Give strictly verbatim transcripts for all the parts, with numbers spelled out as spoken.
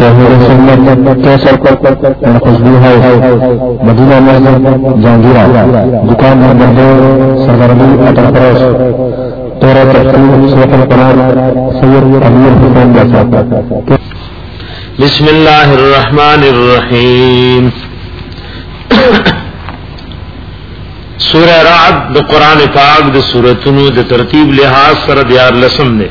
जहूर सुन्नत कैसर खुशबू है मदीना मस्जिद जहांगीरा दुकान नंबर दो सरदारली अटल फरोश तेरह तफसीर शेख कुरान सैयद अमीर हुसैन जैसा। बिस्मिल्लाहिर रहमानिर रहीम। सूरह राद द कुरान पाक द सूरतनु द तरतीब लिहाज सर दियार लसम ने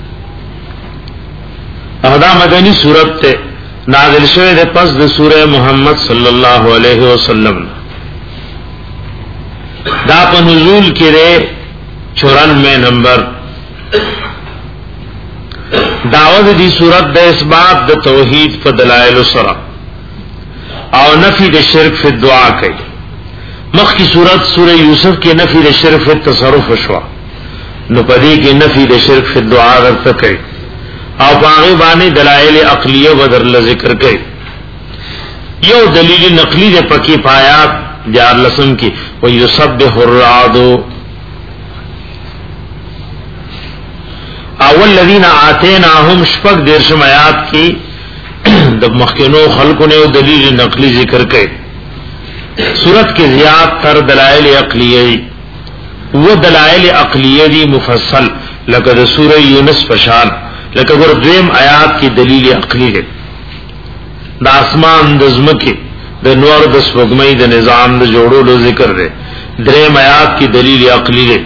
अहदा मदनी सूरत ते नाजिल शवे दे पस द सूरह मुहम्मद सल्लल्लाहु अलैहि वसल्लम दा प नुज़ूल के रे चौरानवे नंबर। दावत दी सूरत द इसबात द तौहीद प दलाइल सरा और नफी द शिरक फिर दुआ कई। मख की सूरत सूरह यूसुफ के नफी द शिरक फिर तसरुफ शवा नुपदी के नफी द शिरक फिर दुआ रत कई और बागे बाने दलाइल अक्लिय बदर जिक्र कई। यो दलील नकली दे पकी पाया जार लसम की वो युसब्बिहु अर्रादो अवल लदीना आतेनाहुम शपक देरशम आयात की दब मखनो खल्को ने दलील नकली जिक्र कई। सूरत के ज़ियाद तर दलाइल अक्लियी वो दलाइल अक्लियी मुफस्सल लकद सूरह यूनुस पशान लकद द्वेम आयात की दलील अक्ली है। द आसमान द ज़मके द नूर द स्पगमई द निजाम द जोड़ो लो जिक्र दे द्वेम आयात की दलील अक्ली है।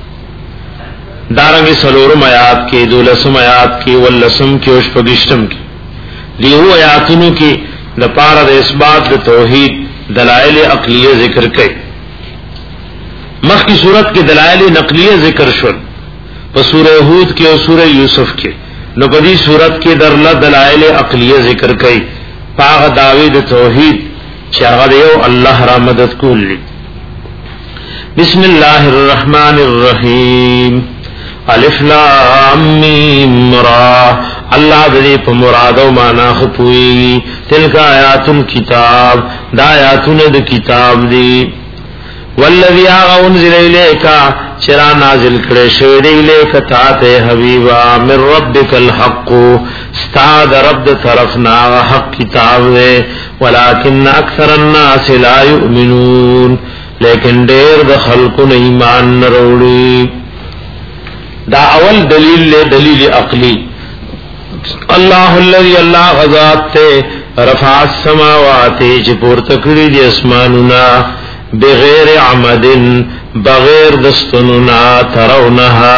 दारंग सलोरम आयात के दो लसम आयात की वल लसम के उष्पगिष्टम की लिहू आयातुनु की द पारा द इसबात द तौहीद दलाइल अक्लिय जिक्र कई। मख की सूरत के दलाइल नकलिय जिक्र शुन व सूरह हूद के और सूरह यूसुफ के नबदी सूरत के दरला दलाइल अक्लिय जिक्र कई। पाग दावीद तौहीद चाहदेव अल्लाह रा मदद कुल्ली। बिस्मिल्लाहिर रहमानिर रहीम। अलिफ लाम मीम रा अल्लाह दे प मुरादो माना खपुई तिलका आयातुल किताब दायातुन द किताब दी वल्लज़ी उनज़िल इलैका चरा नाजिल करे शवे इलैका ताते हबीबा मिर रब्बिकल हक़ स्ताद रब तरफ ना हक किताब है वलाकिन अक्सरन नास ला युमिनून लेकिन देर द खल्को नहीं मान न रोड़ी। दा अवल दलील ले दलील अक्ली अल्लाह अल्लाह गज़ात ते रफ़ात समावाति चिपुर तकड़ी दी अस्मानुना बगैर अमदिन बगैर दस्तनुना तरौनहा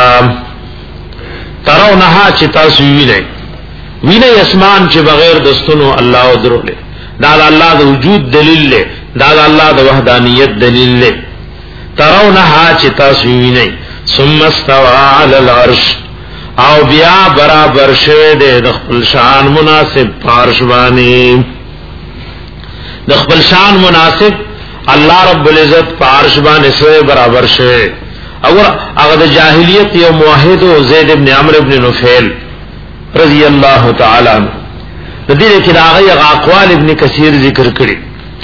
तरौनहा चिता सुवी नहीं वी नहीं अस्मान चे बगैर दस्तनु अल्लाह उदरो ले दादा अल्लाह द वजूद दलील ले दादा अल्लाह द वहदानियत दलील ले तरौनहा चिता सुवी नहीं सुम्मस्तवा अलल अर्श आओ बिया बराबर शवे दे दखपल शान मुनासिब पार्शवानी दखपल शान मुनासिब अल्लाह रब्बुल इज्जत पार्शवानी से बराबर शवे। अगर अगर जाहिलियत या मुआहिद ज़ैद इब्न अम्र इब्न नुफैल रज़ी अल्लाह तआला अन्हु नदीर के आगे अक़वाल इब्न कसीर जिक्र करी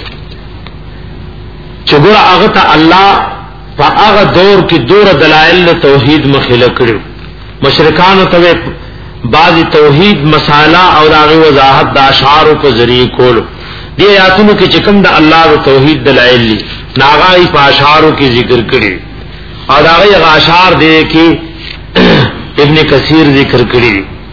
चुगुर अगता अल्लाह पा अग दौर की दूर दलाइल तौहीद मखिला करी मशरकान तवे बाज़ तौहीद मसाला और आगे वजाहत दाशारों को जरिए कोलो दिए आयातुनु के चिकम द अल्लाह तौहीद दलाइल ली नागाई पाशारों की जिक्र करी और आगे आशार दे की इब्न कसीर जिक्र करी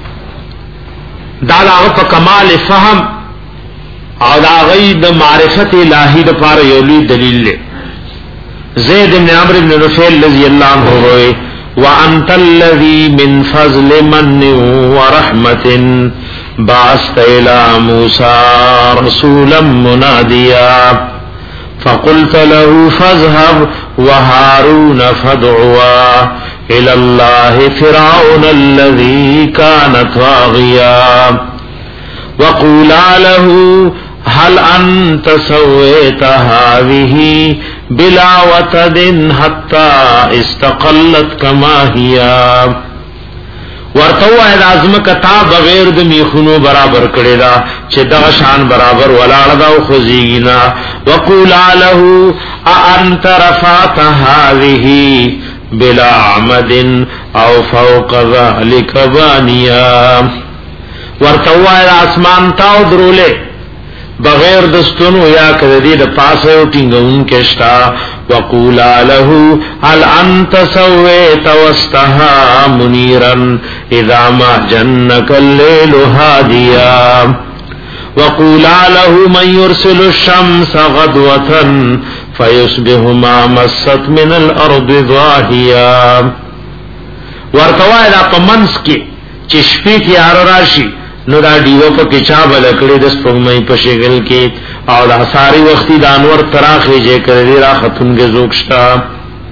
दादा पर कमाल फहम और आगे द मारिफत इलाही द पार योली दलील ले ज़ैद इब्न अम्र इब्न नुफैल रज़ी अल्लाह अन्हु होए वअन्तल्लज़ी मिन फ़ज़्लि मन्नि व रहमतिन बाअस्त इला मूसा रसूलन मुनादिया फ़क़ुल्त लहू फ़ज़हब व हारून फ़दउआ इलल्लाहि फ़िरऔन अल्लज़ी कान ताग़िया वक़ूला लहू हल अंत सवैत हाज़िही बिला वतदिन हत्ता इस्तक़ल्लत कमा हिया वर्तवा लाज़म कता बगैर द मीखुनो बराबर करेदा चे दगशान बराबर वलादा खुजीना वक़ूला लहू अ अंत रफ़अत हाज़िही बिला अमदिन औ फ़ौक़ ज़ालिक बानिया ورتوای اسمان تاو درولے بغیر دستونو یا کدی د پاسو ټینګون کېشتا وقولا له هل انت سويت واستها منيرا اذا ما جنك الليل هاديا وقولا له من يرسل الشمس غدوة فيصبح ما مست من الارض ضاحيا ورتوای دا پمنس کی چشپی کی ار راشی نو دا دیو په کچا بلکړي د سپمای په شګل کې او دا ساری وختي د انور تراخې جې کړي را ختمګه زوکشتا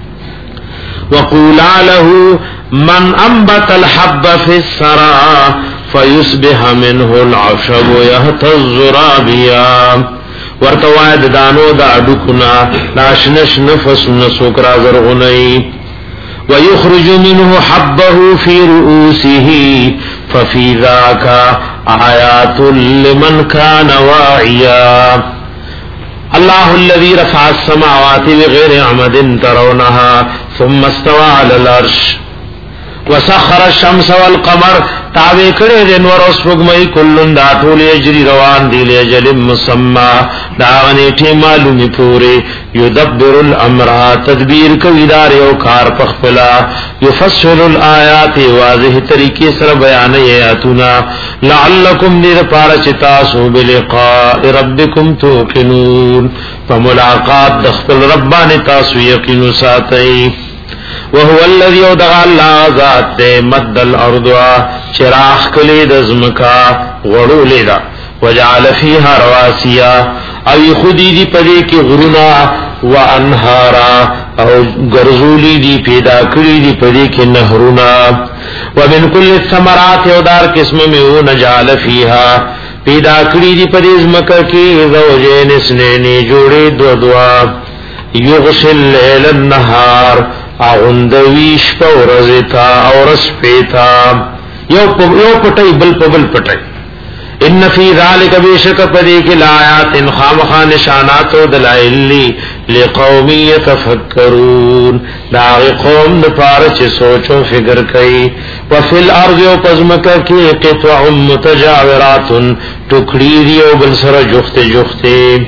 وقولا له من انبت الحب في السرى فيصبح منه العشب يهتز رابيا ورتوای د دانو د اډکنا ناشنش نفس نسوکرا زرغنی ويخرج منه حبه في رؤوسه ففي ذاك آيات لمن كان واعيا الله الذي رفع السماوات بغير عمد ترونها ثم استوى على العرش وسخر الشمس والقمر تابع کړي د نور اوس وګمای کلن دا ټول اجري روان دي لاجل مسمى دا غنيټي معلومي پوره يدبر الامر تدبیر کوي دار او کار پخپلا يفصل الايات واضح طریقې سره بیان آیاتنا لعلکم دیر پار چتاسو بلقاء ربکم توقنون فملاقات دخل ربان تاسو یقین ساتي وهو الذي يدعى الله ذات مد الارض شراخ کلی دزمکا غړو لیدا وجعل فيها رواسيا او خودی دی پدې کې غرونا وانهارا او غرزولی دی پیدا کړی دی پدې کې نهرونا ومن كل الثمرات او دار قسم میو نجعل فيها پیدا کړی دی پدې زمکا کې زوجین اسنین جوړې دو دوا یغشل الليل النهار اغندویش پا ورزتا او رسپیتا یو پٹای بل پا بل پٹای ان فی ذالک بیشک پدیک لآیات خامخا نشانات و دلائلی لقومی یتفکرون داغی قوم دپارچ سوچو فکر کئی وفی الارض و پزمکا کی قطع متجاورات ٹکڑی دی و بلسر جخت جختی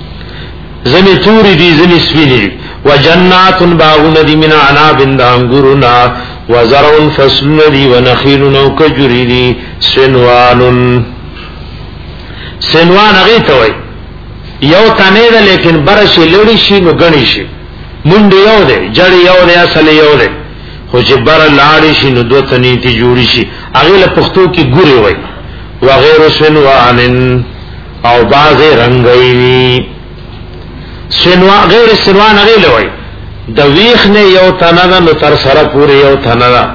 زنی توری دی زنی سوینی دی وجنات باغون دی من عناب دانگرنا وزرع فصل دی ونخیل وکجری دی سنوان سنوان اغیتوی یو تنه ده لیکن برش لڑی شی نو گنی شی مند یو ده جڑ یو ده اصل یو ده خو چې بر لاړی شی نو دو تنی تی جوړی شي اغیل پختو کی ګوري وای وغیر سنوان او باز رنگی سنوان غیر سنوان غیل وای د ویخ نه یو تنه نو تر سره پورې یو تنه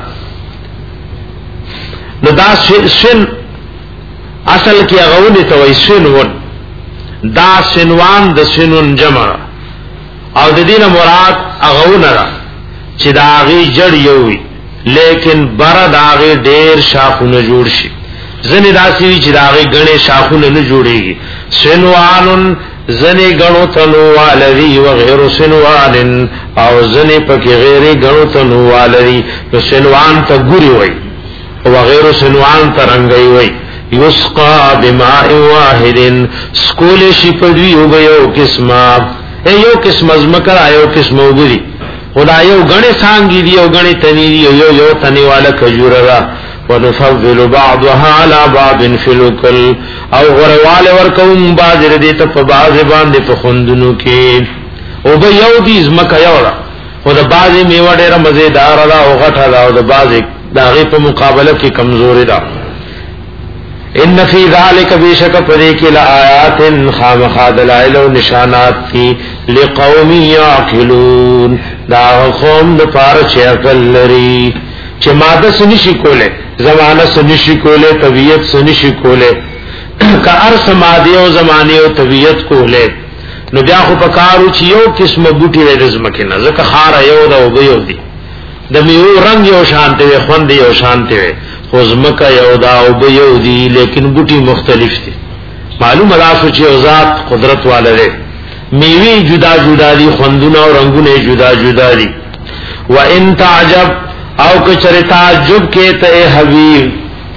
نو دا سن اصل کې غوونه ته وای سنون دا سنوان د سنون جمع او د دینه مراد غوونه را چې دا غي جړ یو وي لیکن بر دا غي ډیر شاخونه جوړ شي ځنې داسي چې دا غي غنې شاخونه نه جوړيږي سنوانن زنی گنو تنو والری و غیر سنوان او زنی پکی غیری گنو تنو والری و سنوان تا گوری وی و غیر سنوان تا رنگی وی یسقا بماء واحد سکول شپدوی او بیو قسمه اے یو قسم ازمکر آیو قسم او گوری خدا یو گنی سانگی دی او گنی تنی دی یو یو تنی والا کجور را ونفضل بعضها على بعض في الكل او غروال ورکوم باز ردیت په باز باندې په خوندونو کې او به یو دې زمکه یوړه او د باز میوه ډېره مزیدار ده او غټه ده او د باز داغه په مقابله کې کمزوري ده ان فی ذلک بیشک پدې کې لآیات خامخ دلائل او نشانات فی لقوم یعقلون دا قوم د پاره چې عقل لري چې ماده سنشي کوله زمانہ سنشی کولے طبیعت سنشی کولے کا ارس مادی او زمانی او طبیعت کولے نو بیا خو پکارو چې یو قسم بوټي د زمکه نه زکه خار you the O you the د میو رنگ یو شانته وي خوند یو شانته وي خو زمکه you the O you the لیکن بوټي مختلف دي معلومه راځي چې ذات قدرت والے میوي جدا جدا دي خوندونه او رنگونه جدا جدا دي و ان تعجب او کچره تعجب کې ته حبیب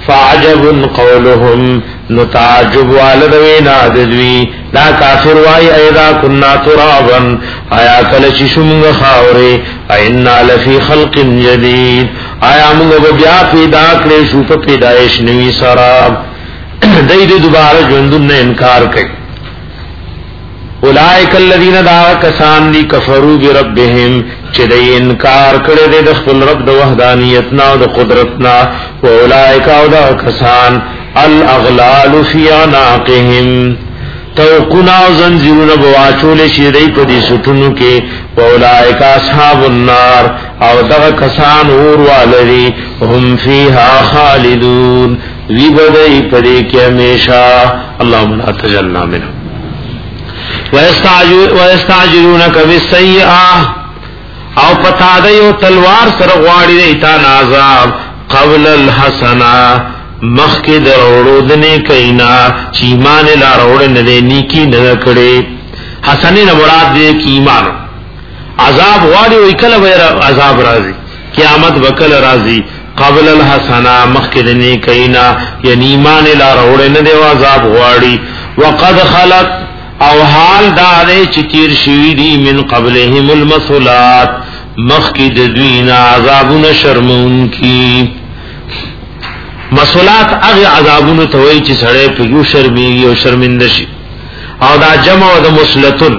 فعجب قولهم نتعجب والدوینا ددوی دا کافر وائی ایدا کننا ترابا آیا کلچی شمگ خاوری اینا لفی خلق جدید آیا منگ بیا پیدا کلیشو پا پیدایش نوی سراب دید دوبارہ جندن نے انکار کئی اولائک الذین دا کسان دی کفروا بربهم چې د انکار کړي د خپل رب د وحدانیتنا او د قدرتنا او اولائک او دا کسان الاغلال فی عناقهم توقنا زنجیرون بواچول شي دی په دې سټونو کې اولائک اصحاب النار او دا کسان اور والری هم فیها خالدون وی بدای پدې کې همیشه اللهم لا تجلنا منه ويستعجلونك بالسيئه او پتا د یو تلوار سره غواړي ایتان عذاب قبل الحسنه مخکې درولو د نه کینا چې ایمان لا وروړ نه نیکی نه کړي حسنه نه مراد دې کې ایمان عذاب غواړي وی کله به عذاب راځي قیامت وکړه راځي قبل الحسنه مخکې د نه کینا یعنی ایمان لا وروړ نه دی عذاب غواړي وقد خلق او حال دارے چتیر شوی دی من قبلهم المثلات مخی دوینا عذابون شرمون کی مثلات اغی عذابون توئی چی سڑے پیو شرمیگی و شرمندشی او دا جمع و دا مسلطن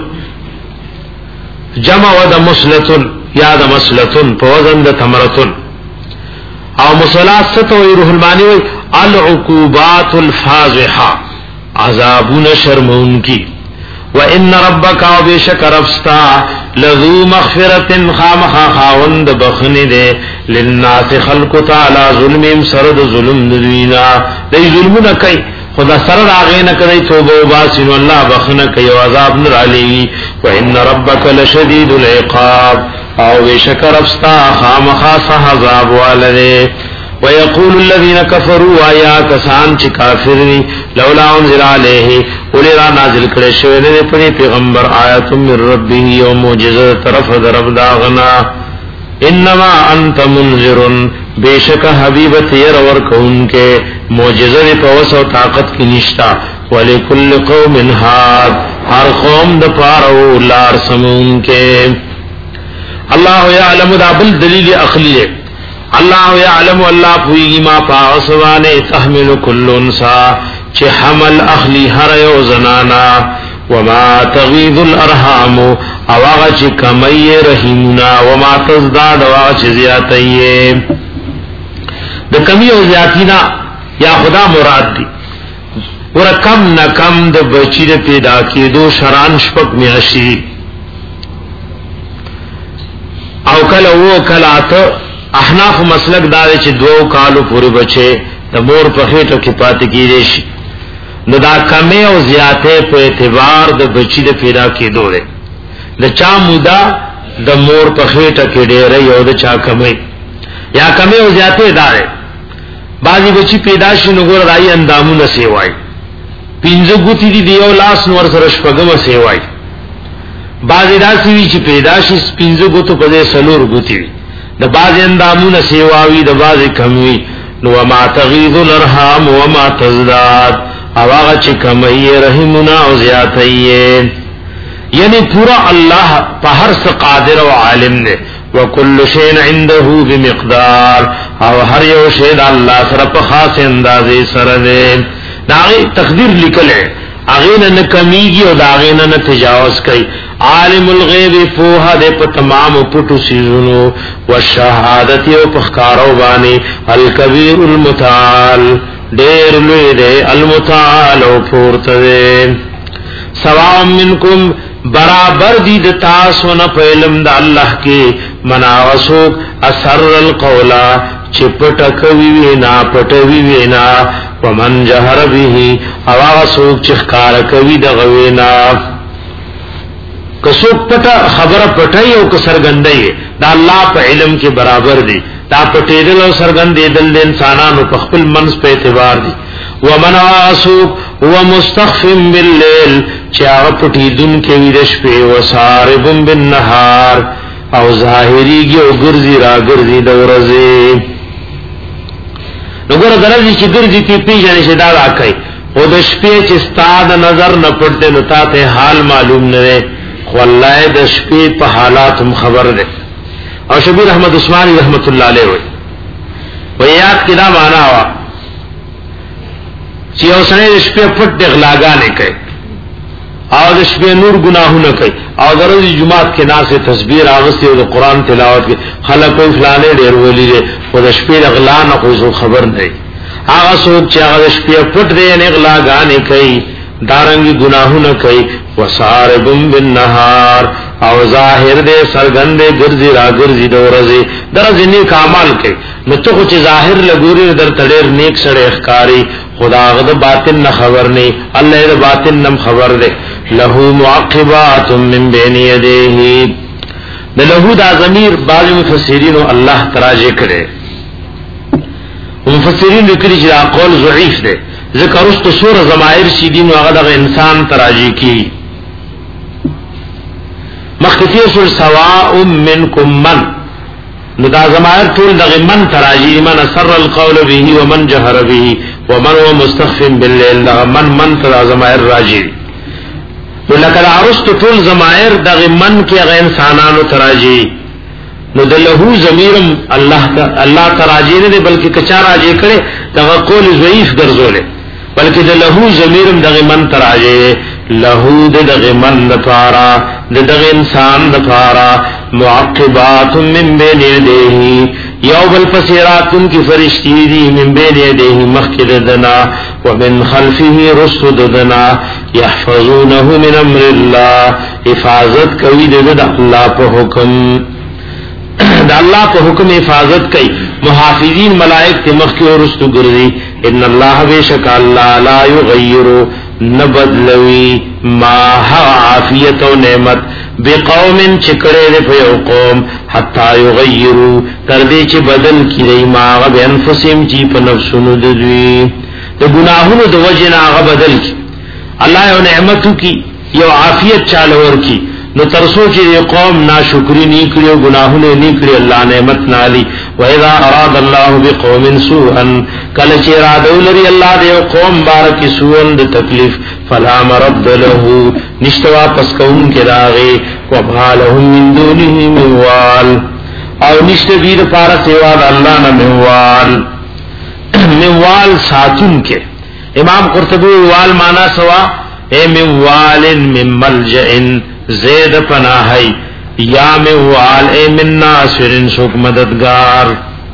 جمع و دا مسلطن یا دا مسلطن پوزن دا تمرطن او مثلات ستوئی روح المانی وی العقوبات الفاضحہ عذابون شرمون کی وَإِنَّ رَبَّكَ وَبِشَكَ رَبْسْتَا لَذُو مَغْفِرَةٍ خَامَخَا خَاوَنْدَ بَخْنِ دے لِلنَّاسِ خَلْقُ تَعَلَى ظُلْمِهِمْ سَرَدْ ظُلْم دُوِينَا دی ظلمون کئی خدا سرد آغین کدی توبہ و باسن واللہ بخن کئی وعذاب نر علیہ وَإِنَّ رَبَّكَ لَشَدِيدُ الْعِقَابِ او بِشَكَ رَبْسْتَا خَامَخَا صَحَذَاب وَالَدے ويقول الذين كفروا آیا کسان چې کافر دي لولا انزل عليه ولرا نازل کړي شوی نه په پیغمبر آیات من ربه او معجزه طرف درب داغنا انما انت منذر بیشک حبیبت ير ور کون کې معجزه په وسو طاقت کې نشتا ولکل قوم هاد هر قوم د پاره لار سمون کې الله يعلم دا بل دلیل عقلی اللہ یعلم اللہ پوئی ما پاسوانے تحمل کل انسا چه حمل اخلی ہر یو زنانا وما تغیض الارحام اواغا چه کمی رحیمنا وما تزداد اواغا چه زیادتی دا کمی و زیادتینا یا خدا مراد دی ورکم نکم دا بچی دا پیدا کی دو شران شپک میاشی او کل او کل آتا احناف مسلک دارے چھ دو کالو پوری بچے دا مور پخیٹو کی پاتی کی دیشی نو دا کمی او زیادے پہ اعتبار دا بچی دا پیدا کی دو دے دا چا مودا دا مور پخیٹو کی دے رہی او دا چا کمی یا کمی او زیادے دارے بعضی بچی پیداشی نگور رائی اندامو نسیوائی پینزو گوتی دی دیو لاس نور سرشپگم سیوائی بعضی دا سیوی چی پیداشی پینزو گوتو پدے سلور گوتی وی د باز اندامونه سیواوی د باز کموی نو ما تغیظ الارحام وما تزداد او هغه چې کمی رحمنا او زیاتایې یعنی پورا الله په هر څه قادر او عالم دی وکل شیء عنده بمقدار او هر یو شی د الله سره په خاص اندازې سره دی دا تقدیر لیکل ہے اغین نه کمیږي او دا اغین نه تجاوز کوي عالم الغیب فوها دے پا تمام پٹو سیزنو والشہادت او پخکارو بانی الکبیر المتعال دیر لوی دے المتعال او پورت دے سوام منکم برابر دید تاسو نا پا علم دا اللہ کی مناوسوک اثر القولا چپٹکوی وینا پٹوی وینا ومن جہر بیہی اواغسوک چخکارکوی دا غوینا کسوک پٹا خبر پٹائی او کسرگندائی دا اللہ پا علم کے برابر دی دا پٹیدل او سرگندی دل دے انسانانو پا خپل منس پہ اعتبار دی ومن آسوک ومستخفم باللیل چاہ پٹیدن کے ویدش پہ وساربن بالنہار او ظاہری گی او گرزی را گرزی دورزی نو ګور درځي چې ګرځي تی پیژنې چې دا راکای او د شپې چې ستاد نظر نه پټه نو ته حال معلوم نه خو الله د شپې په حالات هم خبر ده. او شبیر احمد عثماني رحمت الله علیه وی ویات کدا معنا وا چې اوسنه د شپې پټ غلاګانې کوي او د شپې نور ګناهونه کوي او درځي جمعات کې ناسه تسبیح اغستی او د قران تلاوت کې خلک په فلانه ډیر ولي دي او د شپې غلا نه خو خبر نه هغه څوک چې هغه شپې پټ دی نه غلاګانې کوي دارنګي ګناهونه کوي وساربم بالنهار او ظاهر دې سرګند ګرځي را ګرځي د ورځي درځي نیک اعمال کوي نو ته چې ظاهر لګوري در تډیر نیک سره اخکاری خدا غد باطن نه خبر نه الله دې باطن نم خبر ده له معقبات من بين يديه د له دا ضمیر بعض مفسرین الله تراجه کړي مفسرین لیکلي چې قول ضعیف ده ذکر است سور ضمائر شي دین او هغه د انسان تراجه کی مخکفیس سواء منکم من نو دا ضمائر ټول دغه من تراجه من سر القول به ومن جهر به ومن هو مستخف بالليل دا من من ترا ضمائر راجه نو لکه عرست ټول ضمائر دغه من کې هغه انسانانو تراجه نو دلهو ضمیرم الله الله تراجه نه بلکې کچا راجه کړي دغه قول ضعیف ګرځولې بلکې دلهو ضمیرم دغه من تراجه له دغه من دفارا دغه انسان دفارا معقبات من بين يديه یوم الفسرات کی فرشتي دي من بين يديه مخکد دنا ومن خلفه رصد دنا يحفظونه من امر الله حفاظت کوي د الله په حکم د الله په حکم حفاظت کوي محافظین ملائک ته مخکې ورستو ګرځي ان الله بشک الله لا يغير نبدلوي ما عافیت او نعمت بقوم چکړې په یو قوم حتا یغیروا تر دې چې بدل کړي ما غ انفسهم چې په نفسونو د دوی د ګناهونو د وجه نه هغه بدل کی الله یو نعمت کی یو عافیت چاله ور کی نو ترسو چې قوم ناشکری نه کړي او گناهونه نه کړي الله نعمت نالي و اذا اراد الله بقوم سوءا کله چې اراده ولري الله دې قوم بارک سوء د تکلیف فلا مرد له نشتوا پس کوم کې راغي وبالهم من دونه موال او نشته بیر پار سیوا د الله نه موال موال ساتون کې امام قرطبی وال معنا سوا اے موال من ملجئ زید پناہی یا موال اے من ناصرین سوک مددگار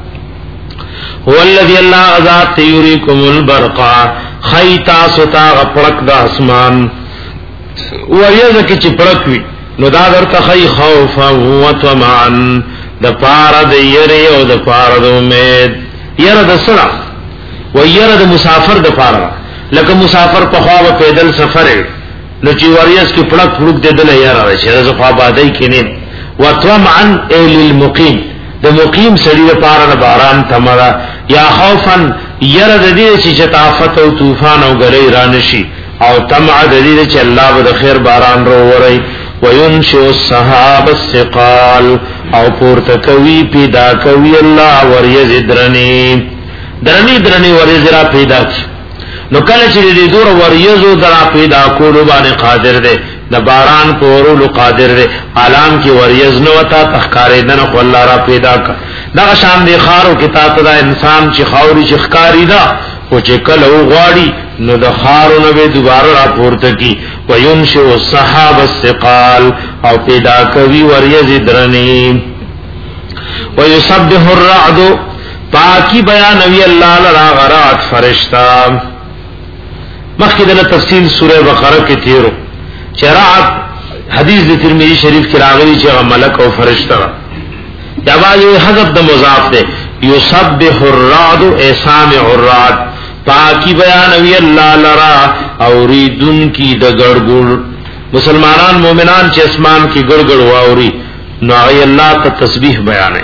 والذی اللہ ذات یریکم البرقا خیتا ستا غپڑک دا اسمان وریزکی چی پڑکوی نو دا در تخی خوفا و طمعن دا پارا دا یری او دا پارا دا امید یر دا سرا و یر دا مسافر دا پارا لکه مسافر پخواب پیدل سفر ہے نو چې وریاس کې پړک پړک د دل یا راځي چې زه په آبادی کې نه وطمعا اهل المقیم د مقیم سړي لپاره د باران تمرا یا خوفا ير د دې چې شتافت او طوفان او غړي رانشي او طمع د دې چې الله به خیر باران رو وري وينشئ السحاب الثقال او پورته کوي پیدا کوي الله وریز درنی درنی درنی وریز را پیدا نو کله چې دې دور وریزو درا پیدا کولو باندې قادر دی د باران کولو قادر دی عالم کې وریز نو وتا تخکارې دنه خو الله را پیدا ک دا شان دی خارو کې تاسو دا انسان چې خاوري چې ښکاری دا او چې کله وغواړي نو د خارو نو به دوباره را پورته کی وینشئ السحاب الثقال او پیدا کوي وریز درنی ويسبح الرعد پاکی بیان وی الله لرا غرات فرشتہ مخکې د تفصیل سوره بقره کې تیرو شرعت حدیث د ترمذی شریف کې راغلی چې ملک او فرشتہ دا وايي حذف د مضاف ده یسبح الرعد اسامع الرعد پاکی بیان وی الله لرا اوریدن کی د ګړګړ مسلمانان مؤمنان چې اسمان کې ګړګړ واوري نو ای الله ته تسبیح بیانې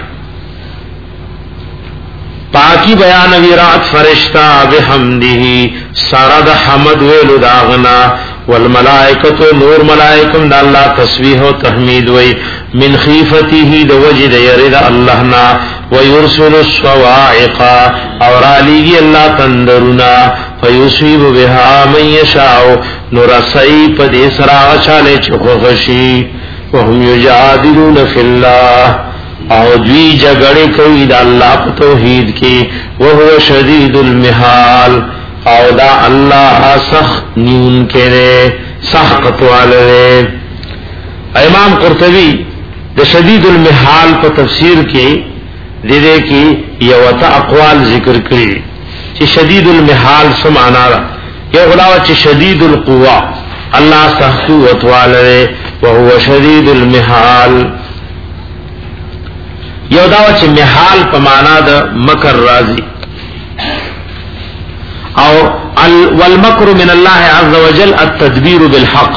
پاکی بیان وی رات فرشتہ بحمده سرد حمد ویلو داغنا والملائکۃ نور ملائکم دا اللہ تسبیح و تحمید وی من خیفته د وجد یرد اللہ نا ویرسل الصواعق اور علیگی اللہ تندرنا فیصیب بها من یشاء نرسی پد اسرا چالے چخوشی وهم یجادلون فی اللہ او دوی جگڑے کوي دا اللہ پا توحید کی وهو شدید المحال او دا اللہ سخت نیون کرے سخت والے. امام قرطبی دا شدید المحال پا تفسیر کی دیدے کی یوتا اقوال ذکر کری چی شدید المحال سمانا را یو غلاوہ چی شدید القوہ اللہ سخت قوت والے وهو شدید المحال یو داوا چې محال په معنا د مکر راضی او والمکر من الله عز وجل التدبیر بالحق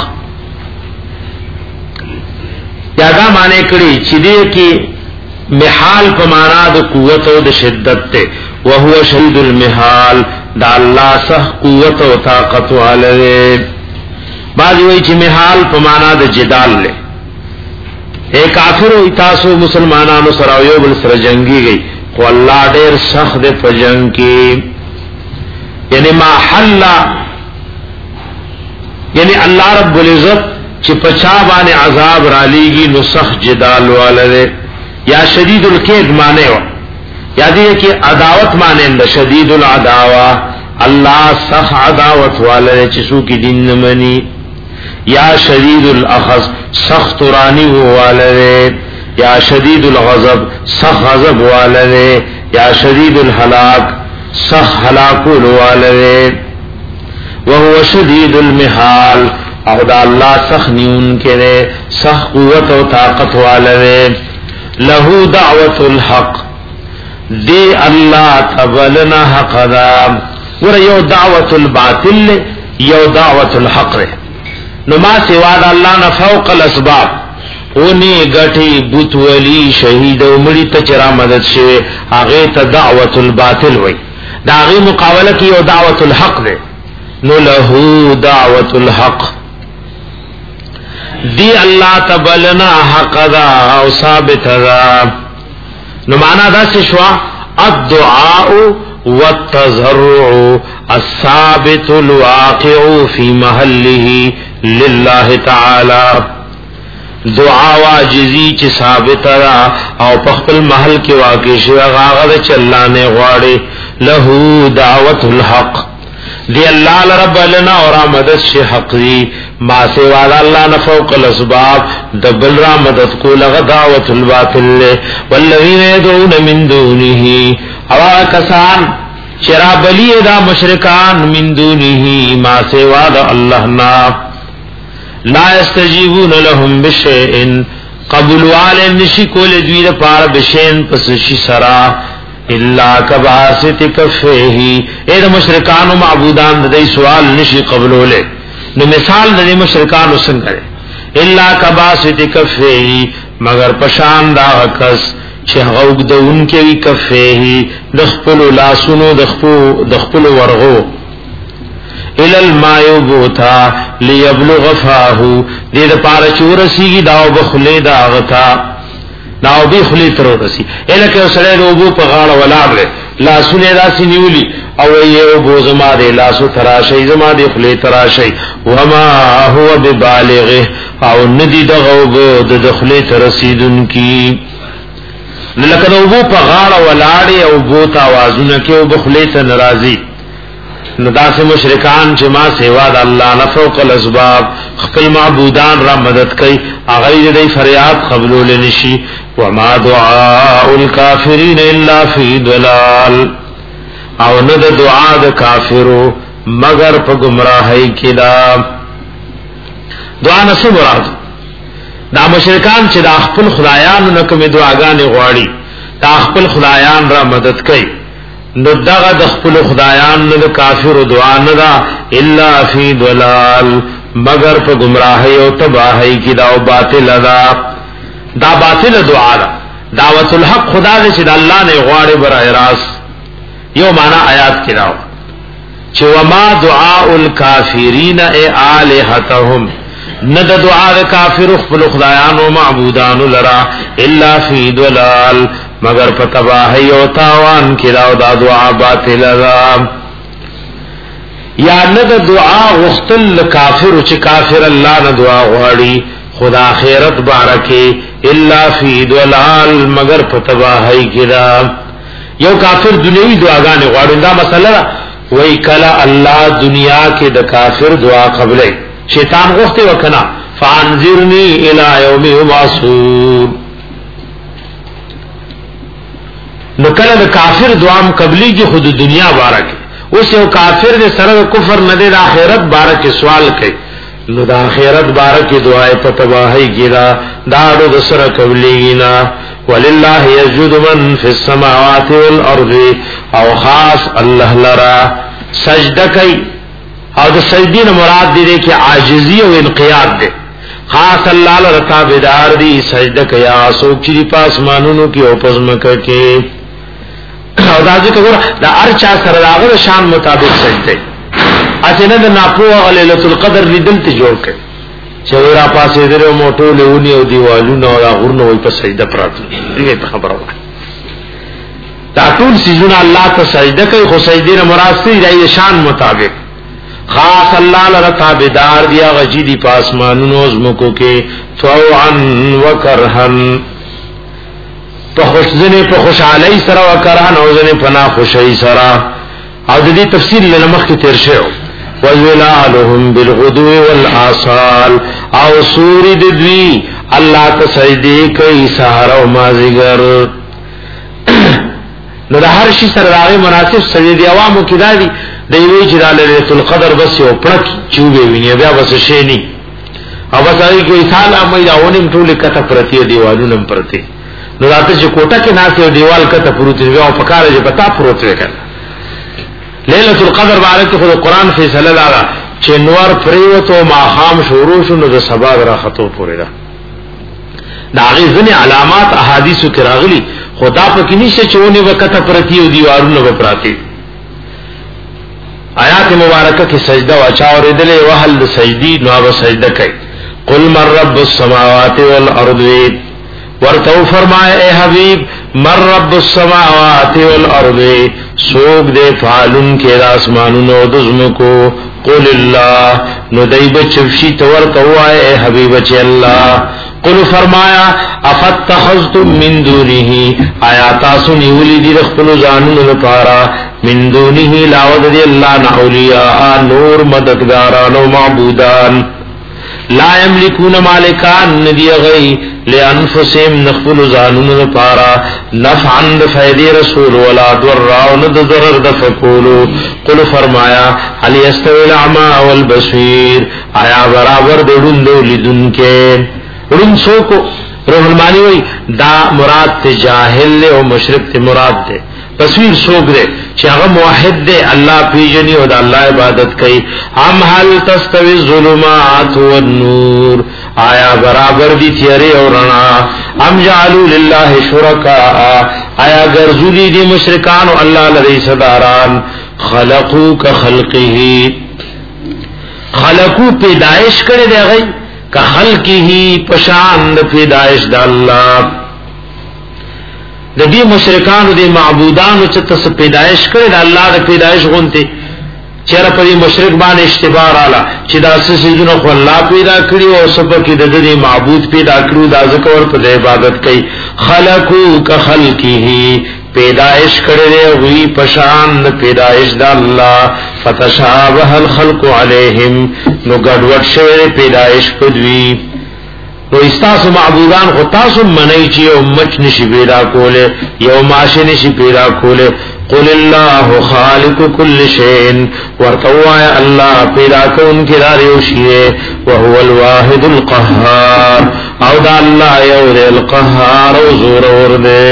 یا دا معنی کړي چې دې کې محال په معنا د قوت او د شدت ته وهو شدید المحال دا الله سخت قوت او طاقت والے. بعض وی چې محال په معنا د جدال له اے کافر او تاسو مسلمانانو سره یو بل سره جنگي گئی خو الله ډېر سخت په جنگ کې یعنی ما حل یعنی الله رب العزت چې پچا باندې عذاب را لېږي نو سخت جدال والے یا شدید الکید معنی و یا دې کې عداوت معنی اند شدید العداوه الله سخت عداوت والے چې څوک دین نه مني یا شدید الاخذ سخت رانی والے یا شدید الغضب سخت غضب والے یا شدید الحلاک سخت ہلاک والے وهو شدید المحال او دا اللہ سخت نیون کرے سخت قوت و طاقت والے. له دعوت الحق دی اللہ تبلنا حق دا ور یو دعوت الباطل یو دعوت الحق رہ نو ما سوا د الله نه فوق الاسباب اونی غټي بوت ولی شهید او مړی ته چر مدد شوه هغه ته دعوت الباطل وای دا غي مقابله کی او دعوت الحق ده نو له دعوت الحق دی الله تبلنا حق دا او ثابت دا نو معنا دا څه شو الدعاء والتضرع الثابت الواقع في محله لله تعالی دعا واجزی چې ثابت را او په خپل محل کې واقع شي هغه چې الله نه غواړي له دعوت الحق دی الله رب لنا اور مدد شي حق دی ما سوا الله نه فوق الاسباب دبل را مدد کو لغ دعوت الباطل والذین يدعون من دونه او کسان شرابلی دا مشرکان من دونه ما سوا الله نا لا يستجيبون لهم بشيء قبول عالم نشی کول دوی دا پار بشین پس شی سرا الا کباسط کفیه اے دا مشرکان و معبودان دا دی سوال نشی قبلو لے نو مثال دا دی مشرکان سن کرے الا کباسط کفیه مگر پشان دا کس چه غوگ دا ان کے وی کفیه دخپلو لاسونو دخپلو ورغو الى الماء بوتا ليبلغ فاه دې د پاره چورسیږي داو بخله دا غتا داو بخله تر ورسی الکه سره د وبو په غاړه ولاړ لا سونه راسي نیولی او یو بو زما دې لاسو تراشي زما دې خله تراشي وما هو ببالغه او ندی دغه وبو د دخله ترسیدن کی لکه د وبو په غاړه ولاړ او بو توازن کې او بخله ته ناراضي نو داسې مشرکان چې ما سوا د الله نه فوق الاسباب خپل معبودان را مدد کوي هغه دې فریاد قبول نشي وما دعاء الكافرين الا في ضلال او نه د دعا د کافرو مگر په گمراهۍ کې دا دعا نه څه مراد دا مشرکان چې د خپل خدایانو نه کومه دعاګانې غواړي دا خپل خدایان را مدد کوي نو دغه د خپل خدایان نه کافر دعا نه دا الا فی ضلال مگر په گمراهی او تباہی کې دا او باطل دا دا باطل دعا دا دعوت الحق خدا دې چې الله نه غواړي برای راست یو معنا آیات کې راو چې وما دعاء الکافرین الہتهم ند دعاء کافر خپل خدایانو معبودانو لرا الا فی ضلال مگر پتباہی او تاوان کلاو دا دعا باطل دا یا ند دعا غختل کافر چې کافر الله نه دعا غواړي خدا خیرت بارکه الا فی ضلال مگر پتباہی کلا یو کافر دنیوی دعاګانې غواړي دا مسله وای کلا الله دنیا کې د کافر دعا قبلې شیطان غوښته وکنا فانذرنی الی یوم یبعثون نو کله د کافر دعام قبلی کی خود دنیا بارک اوس یو کافر دې سره کفر نه د آخرت بارک سوال کوي نو د آخرت بارک دعای په تباہی ګرا داړو د سره قبلینا ولله یسجد من فی السماوات والارض او خاص الله لرا سجده کوي او د سجدین مراد دې کې عاجزی او انقیاد ده خاص الله لرا تابعدار دي سجده کیا سوچ چې پاسمانونو کې او پزمکه کې او دا ځکه ګور دا ارچا سره داغه شان مطابق سجده اته نه ناپو ليله القدر لیدل ته جوړ کړي چې ورا پاسې درو موټو لهونی او دیوالونو او غورنو وي په سجده پراته دې خبره وکړه دا ټول سيزونه الله ته سجده کوي خو سجده مراد سي د شان مطابق خاص الله لرا تابعدار دی غجی دی پاسمانونو زمکو کې طوعا وکرهن په خوشزنه په خوشحالي سره وکرهن او زنه پنا خوشي سره او د دې تفصیل لمخ کې تیر شو وَيُلَعَلُهُمْ بِالْغُدُوِّ وَالْآصَالِ او سوری د دوی الله ته سجدي کوي سحر او مازیګر نو د هر شي سره راغی مناسب سجدي عوامو کې دادي د وی چې د ليله القدر بس یو پړک چوبې ویني بیا بس شي نه او بس هغه کې تعالی مې داونم ټول کته پرتی دیوالونه پرتی نو راته چې کوټه کې ناس یو دیوال کته پروت وي او پکاره چې پتا پروت وي کنه ليله القدر بارک خو قرآن فیصله لاله چې نور پریوتو ما خام شروع شنو د سبا را خطو پورې را دا غي ځنه علامات احادیث کې راغلي خدا په کې نشه چونه وکته پرتی او دیوالونه و پراتی آیات مبارکه کې سجده واچا اوریدلې وهل د سجدي نو به سجده کوي قل من رب السماوات والارض ورتو فرمائے اے حبیب من رب السماوات والارض سوق دے فعلن کے آسمانونو دزمکو قل اللہ نو دیب چفشی تورتو اے حبیب چ اللہ قل فرمایا افتخذتم من دونه آیات سنی ولی دی خپل زانونو لپاره من دونه لاود دی اللہ نہ اولیاء نور مددگاران و معبودان لا یملکون مالکان ندی غی لانفسهم نخبل زانون پارا نفعا فیدی رسول ولا ضرا ند ضرر دفقولو قل فرمایا هل یستوی الاعمى والبصیر آیا برابر دون دو لدن کے رن سو کو روح المانی وی دا مراد تے جاہل او مشرک تے مراد تے تصویر سوک دے چاہا موحد دے اللہ پیجنی و دا اللہ عبادت کئی ام حل تستوی الظلمات والنور آیا برابر دی تیرے اور رنا ام جعلو للہ شرکاء آیا گرزولی دی مشرکان و اللہ لدی صداران خلقو کا خلقی خلقو پیدائش کرے دے گئی کا خلقی پشان پیدائش دا اللہ د دې مشرکانو د معبودانو چې تاسو پیدائش کړی د الله د پیدائش غونته چیرې په دې مشرک باندې اشتباه رااله چې دا سيزونه خو الله پیدا کړی او سبب کې د دې معبود پیدا کړو دا ذکر په عبادت کوي خلقو کخلقه پیدائش کړی وی پشان د پیدائش د الله فتشابه الخلق علیهم نو ګډوډ شوی پیدائش پدوی نو استاسو معبودان خو تاسو منئی چی او مچ نشی پیدا کولے یو ماشی نشی پیدا کولے قل اللہ خالق کل شین ورطوایا اللہ پیدا کون کی داری وشیئے وهو الواحد القہار او دا اللہ یو دے القہار او زور اور دے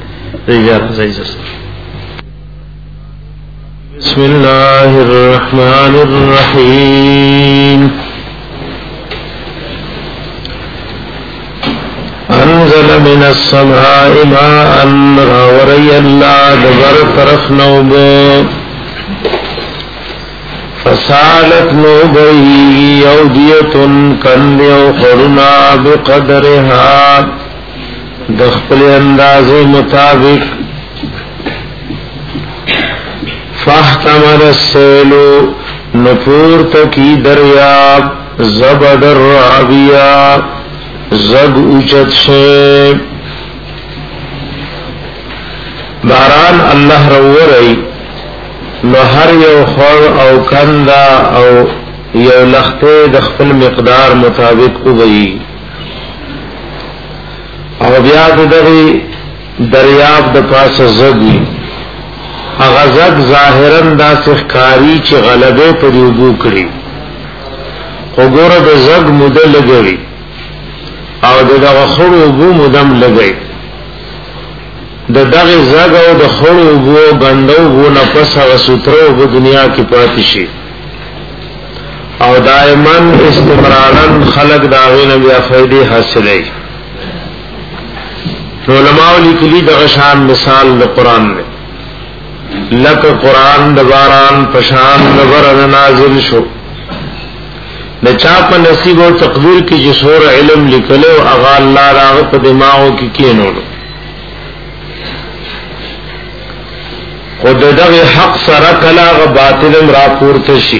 بسم اللہ الرحمن الرحیم انزل من السماء ماء راوری اللہ دبر طرف نوب فسالت نو بئی اودیتن کندیو خورنا بقدرها دخپل انداز مطابق فاحتمل السیلو نپور تکی دریاب زبد الرابیا زگ اوچت شے باران اللہ رو رئی نو هر یو خور او کندا او یو لخته د خپل مقدار مطابق وګي او بیا دغه دریاب د پاسه زګي هغه زګ ظاهرا د سخکاری چې غلبه پر یوبو کړی وګوره د زګ مدل لګوي او دغه خور وګو مدم لګوي د دغه زګ او د خړو وو غندو وو نه پس هغه سترو په دنیا کې پاتې شي او دائما استمرارا خلق داوی نه بیا فائدې حاصلې علماء لیکلي د غشان مثال د قران نه لکه قران د باران پشان د ورن نازل شو د چا په نصیب او تقدیر کې جسور علم لیکلو اغا الله راغ په دماغو کې کینولو خود دغه حق سره کلاغ باطل را پورته شي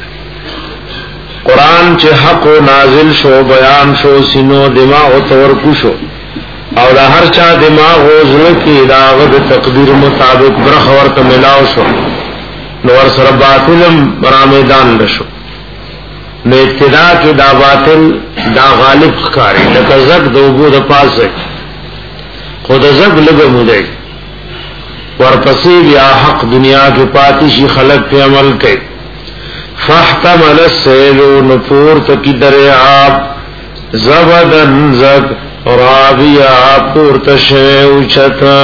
قران چې حق نازل شو بیان شو سينو دماغ تور کو شو او د هر چا دماغ وزله کې داغه د تقدیر مطابق برخ ورته ملاو شو نو ور سره باطل را میدان نشو نو ابتدا کې دا باطل دا غالب ښکاری لکه زګ د وګو د پاسه خود زګ لګمو دی ورپسې بیا حق دنیا کې پاتې شي خلق په عمل کوي فاحتمل السیل نفور تکی دریاب زبدن زد رابیا پورتشه اوچتا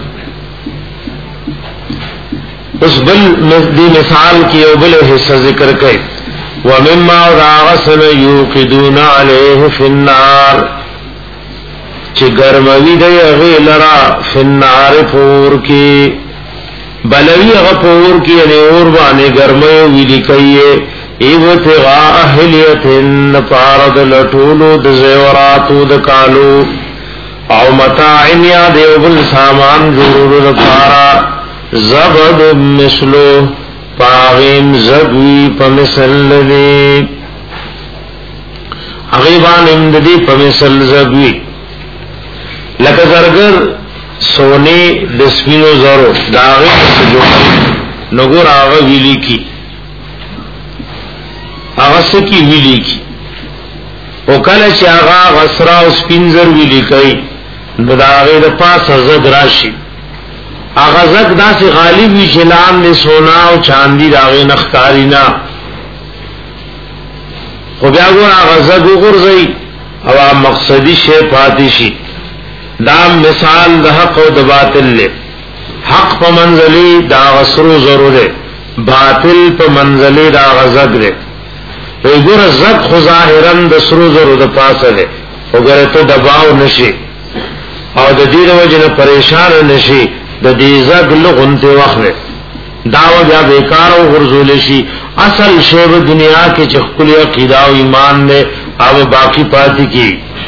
اس بل دی مثال کی او بل حصہ ذکر کئی ومما راغسن یوقدون علیه فی النار چه گرموی دی اغی لرا فی النار پور کی بلوی اغا پور کی یعنی اور بانے گرموی لکیے ایوتغاء احلیتن پارد لطولو دزیوراتو دکالو او متاعن یا دیوبل سامان ضرور دپارا زبد مثلو پاغیم زگوی پمثل لدی اغیبان امددی پمثل زگوی لکه زرگر سونے دسپینو زرو داغی سجوکی نگور آغا ویلی کی آغا سکی ویلی کی او کله چې آغا غسرا او سپینزر ویلی کئی نو داغی دا پاس زد راشی آغا زد داسی غالب وی شلان دی سونا او چاندی داغی نختارینا خو بیا گور آغا زد غرزی او مقصدی شی پاتی شی دام مثال د حق او د باطل له حق په منزلي دا غسرو ضرور ده باطل په منزلي دا غزد ده وګوره زد خو ظاهرا د سرو ضرور د پاسه ده وګوره ته دباو نشي او د دې وجنه پریشان نشي د دې زد لغونته وخره دا بیا بیکار او غرزول شي اصل شی په دنیا کې چې خپل عقیده او ایمان نه او باقی پاتې کی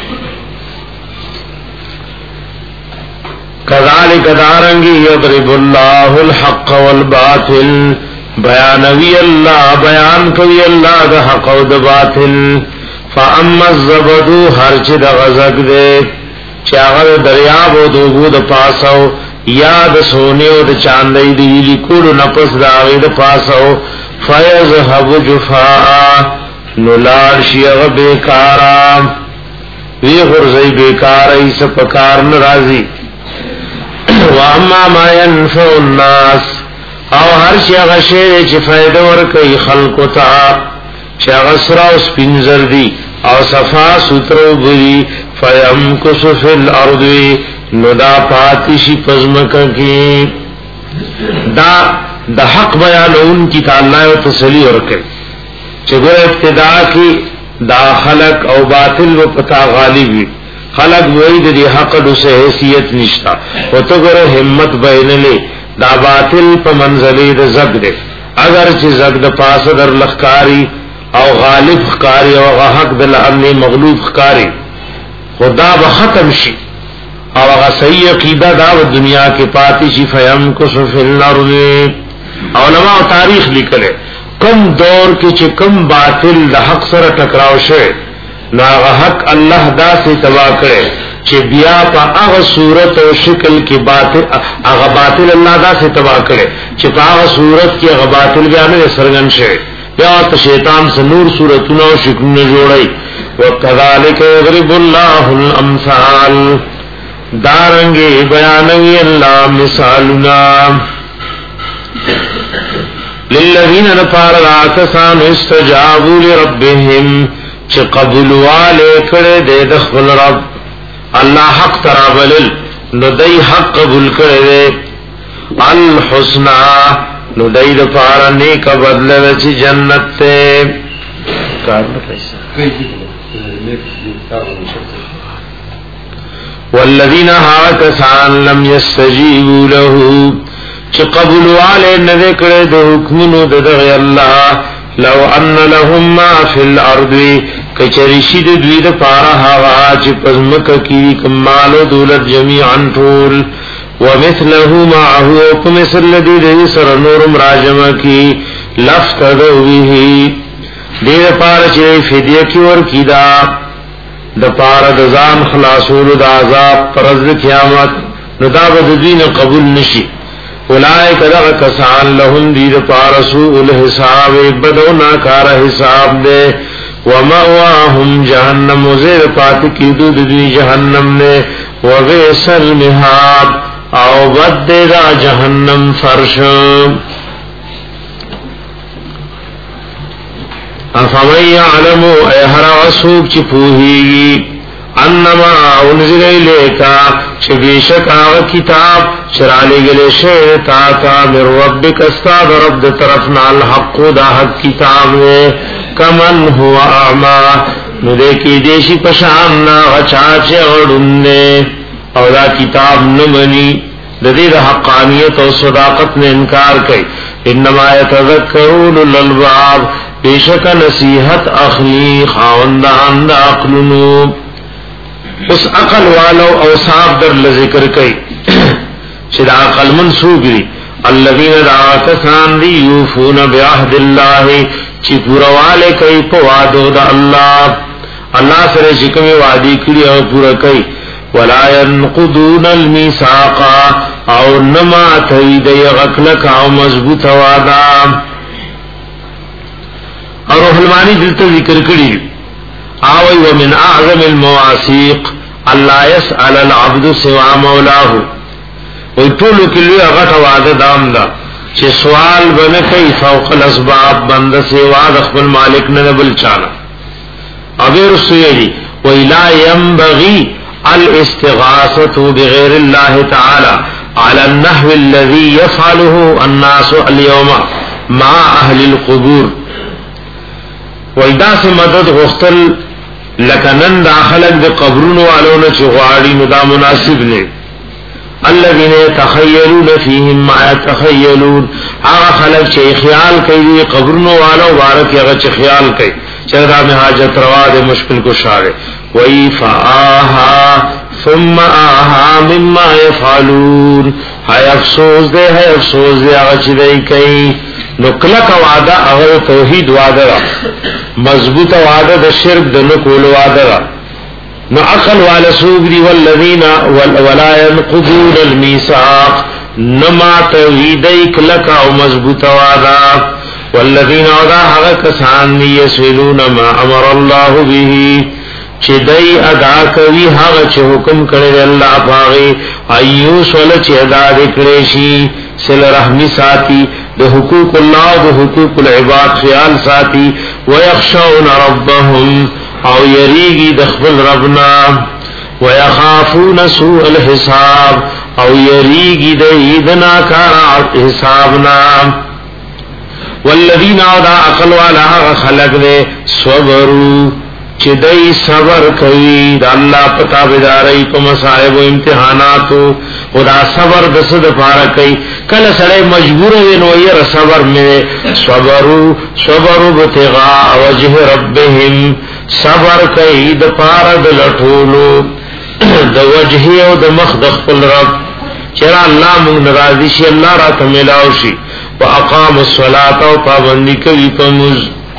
کذالک دارنگی یضرب اللہ الحق والباطل بیانوی اللہ بیان کوي اللہ دا حق و دا باطل فاما الزبدو ہرچ دا غزق دے چاغر دریاب و دوبو دا پاسو یا دا سونے و دا چاندئی دی لکولو نپس دا آغی دا پاسو فیضحب جفاء نلار شیغ بیکارا وی غرزی بیکارا ایسا پکار نرازی واما ما ينفع الناس او هر شي غشي چې فائدہ ورکړي خلقو ته چې غسرا او سپینزر دي او صفا سوترو بری فيمكث في الارض ندا پاتشي پزمکه کی دا د حق بیانون کی تعالی او تسلی ورکړي چې ګور ابتدا کی دا خلق او باطل و پتا غالب وي خلق وئی د دې حق د حیثیت نشتا او ته ګره همت بینلې دا باطل په منزلې د زګ دې اگر چې زګ د پاسه در لخکاری او غالب خکاری او حق د لعنی مغلوب خکاری خدا به ختم شي او هغه صحیح عقیده دا د دنیا کې پاتې شي فیم کو فی الارض. علماء تاریخ لیکل کم دور کې چې کم باطل د حق سره ټکراو شوه نو هغه حق الله دا سي تبا کړي چې بیا په هغه صورت او شکل کې باطل هغه باطل الله دا سي تبا کړي چې په هغه صورت کې هغه باطل بیا نه سرګن شي بیا ته شیطان سے نور صورتونه او شکلونه جوړي. وکذالک یضرب الله الامثال دارنګي بیانوي الله مثالنا للذین نفار العکسان استجابوا لربهم چې قبول والے کړه د خپل رب الله حق ترابل نو دای حق قبول کړه الحسنا نو دای د پاره نیک بدل چې جنت ته کار والذین هاکسان لم یستجیبوا له چې قبول والے نه کړه د حکمونو د الله لو ان لهم ما فی الارض کچریشی د دوی د پاره هوا چې پزمک کی کمال او دولت جميعا طول ومثله معه كمثل الذي سر نور راجم کی لفتدوا به دې پاره چې فدیه کی ور کیدا د پاره د ځان خلاصول د عذاب پرز قیامت نو دا د دین قبول نشي. اولائک دغ کسان لهم دید پارسو الحساب بدونا کار حساب دے ومأواهم جہنم وزیر پات کی دود دی جہنم نے وغیس المحاد او بد دا جہنم فرش. افمن یعلمو اے ہر عصوب چی پوہیگی انما انزل الیکا چه بیشک آغا کتاب چرالی گلے شیر تاتا من ربک استاد رب دا طرفنا الحق دا حق کتاب ہے کمن ہوا اعما ندے کی دیشی پشاننا غچاچ غڑنے او دا کتاب نمانی ددی دا حقانیت و صداقت نے انکار کئی. انما یتذکرون الالباب بیشک نصیحت اخلی خاوندان دا اقلنو. اس عقل والو اوصاف در لذکر کئی چې دا عقل منسوب دي الذين دعاتسان دی یوفون بعهد الله چې پورواله کوي په وعده د الله الله سره چې کوم وعده کړی او پورا کوي. ولا ينقضون الميثاق او نما تید یغلق او مضبوط وعده. اور روح المانی دلته ذکر کړی آوی ومن اعظم المواثیق اللہ یسأل العبد سوا مولاه وی طولو کلوی اغت وعده دام دا چه سوال بنکی فوق الاسباب بند سوا دخبل مالک ننبل چانا. ابیر السویدی وی لا ينبغی الاستغاثة بغیر اللہ تعالی على النحو الذي يفعله الناس اليوم مع اهل القبور. وی دا سے مدد غختل لکنن دا خلق دا قبرون والونا چه غاڑی ندا مناسب لے. الذین یتخیلون فیہم ما یتخیلون آغا خلق چه خیال کئی قبرون والو بارک اغا چه خیال کئی چه دا میں حاجت روا دے مشکل کو شارے. وی فآہا ثم آہا مما یفعلون ہے افسوس دے ہے افسوس دے آغا چه دے کئی. نو کلک وعده اغه توحید وعده را مضبوط وعده د شرک د نکول وعده را. نو عقل والا سوغری والذین ولا ينقضون الميثاق نما توحید کلک او مضبوط وعده. والذین ودا هغه کسان یسلون ما امر الله به چې دای ادا کوي هغه چې حکم کړی الله پاغي ایوس ول چې ادا وکړي شي سل رحمی ساتي د حقوق الله د حقوق العباد خیال ساتي. ويخشون ربهم او یریږي د خپل ربنا. ويخافون سوء الحساب او یریږي د ایدنا کار حسابنا. والذین عدا عقل والا خلق دے صبروا چې دای صبر کوي د الله په تابعداري په مصائب او امتحاناتو او دا صبر د څه د پاره کوي کله سره مجبور وي نو یې صبر مې صبرو صبرو ابتغاء وجه ربهم صبر کوي د پاره د لټولو د وجه او د مخ د خپل رب چې الله مونږ ناراضي شي الله را ته ملاو شي واقام الصلاه او پابندي کوي په موږ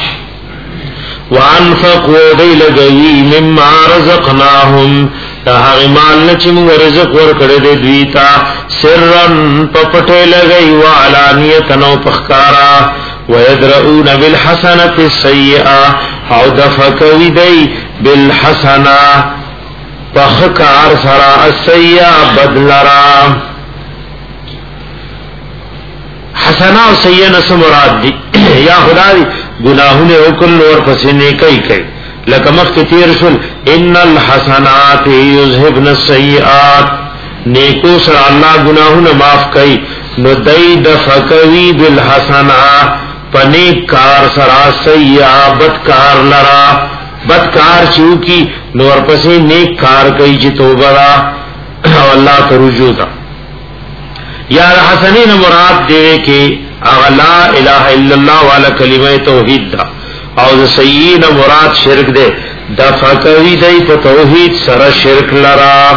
وانفقوا دی لګوي مما رزقناهم دا هغه مال چې موږ رزق ورکړی دی دوی ته سرن پپټه لګي وعلانیه نو پخکارا ويدرؤون بالحسنه السيئه او دفقوي دی بالحسنه پخکار سرا السيئه بدلرا حسنه او سیئه نس مراد دي یا خدای گناہوں نے وکل اور پسینے کئی کئی لکه مخ تیر شل ان الحسنات یذهبن السیئات نیکو سر اللہ گناہوں نے معاف کئی نو دای دفقوی بالحسنہ پنیک کار سرا سیئہ بدکار لرا بدکار چوکی نو اور پسی نیک کار کئی چی توبرا اللہ ترجو دا یا حسنین مراد دے کہ لا الہ الا اللہ والا کلمہ توحید دا او سیئین مراد شرک دے دفقوی دی پا توحید سر شرک لرا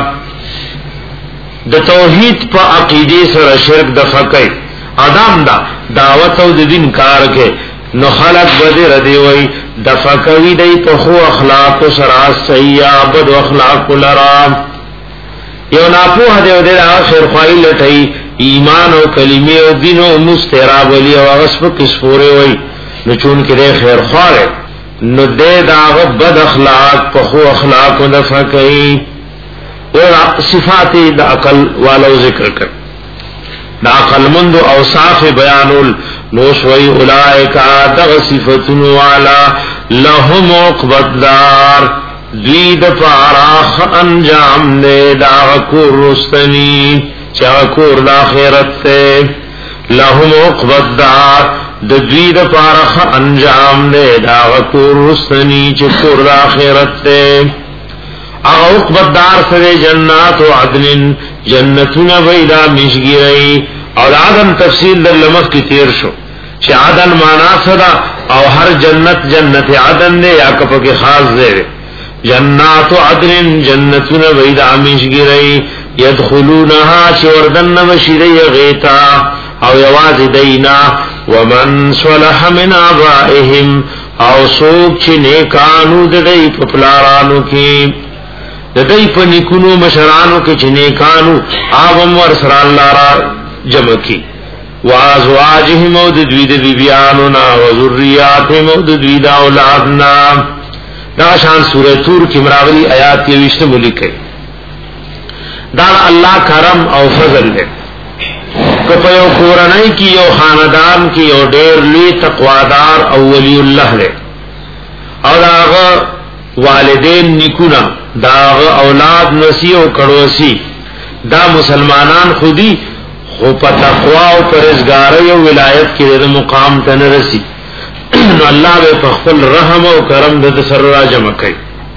دا توحید پا عقیدی سر شرک دفقوی ادام دا دعوت او دین کار کے نو خلق بدی ردی وی دفقوی دی پا خو اخلاق سر سیئہ بد اخلاق لرا یو ناپوہ دے دے آخر خواہی لٹھئی ایمان او کلمه او دین او مستراب ولی او غصب کسپوره وی نو چون کې د خیر خواره نو د داغه بد اخلاق په خو اخلاق او دفع کوي او صفات د عقل والو ذکر کړ د عقل مند او اوصاف بیانول نو شوی اولائک دغ صفاتن والا لهم عقبت دار دوی د پاراخ انجام دے دا کو رستنی چاکور دا خیرت تے لهم عقبت دار د دوی د پارخ انجام دے دا غکور رستنی چکور دا خیرت تے اغا عقبت دار سدے جنات و عدن جنتون بیدا مشگیرئی اور عدن تفصیل در لمخ کی تیر شو چی عدن مانا صدا او ہر جنت جنت عدن دے یا کپا کی خاص دے جنات و عدن جنتون بیدا مشگیرئی يدخلونها شوردن بشری غیتا او یواز دینا ومن صلح من آبائهم او سوک چی نیکانو ددئی پپلارانو کی ددئی پا نکنو مشرانو کی چی نیکانو آبم ورسر اللہ را جمع کی وازواجهم او ددوی دبی بیانونا وذریاتهم او ددوی دا اولادنا دا شان سورہ تور کی مراغلی آیات کی وشن ملک ہے دار اللہ کرم او فضل ہے کپیو کورنائی کی یو خاندان کی یو ډیر لوی تقوادار او ولی اللہ ہے او داغا والدین نکونا داغا اولاد نسی او کڑوسی دا مسلمانان خودی خو پا تقوی او پرزگاری او ولایت کی دید مقام تنرسی نو اللہ بے پخفل رحم او کرم دد سر را جمع کئی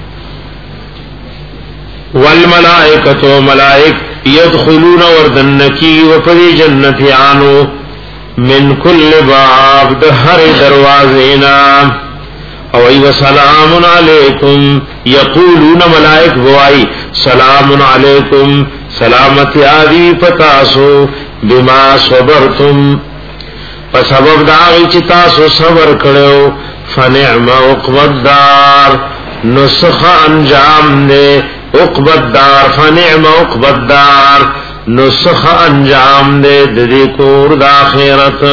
والملائکۃ ملائک يدخلون وردنکی وفری جنتیانو من کل باب دہر دروازینا او ایو سلام علیکم یقولون ملائک بوائی سلام علیکم سلامتی آدی پتاسو بما صبرتم فسبب داغی چتاسو صبر کرو فنعم عقبت دار نسخ انجام دے عقبت دار فنعم عقبت دار نسخ انجام دے ددی کور دا خیرت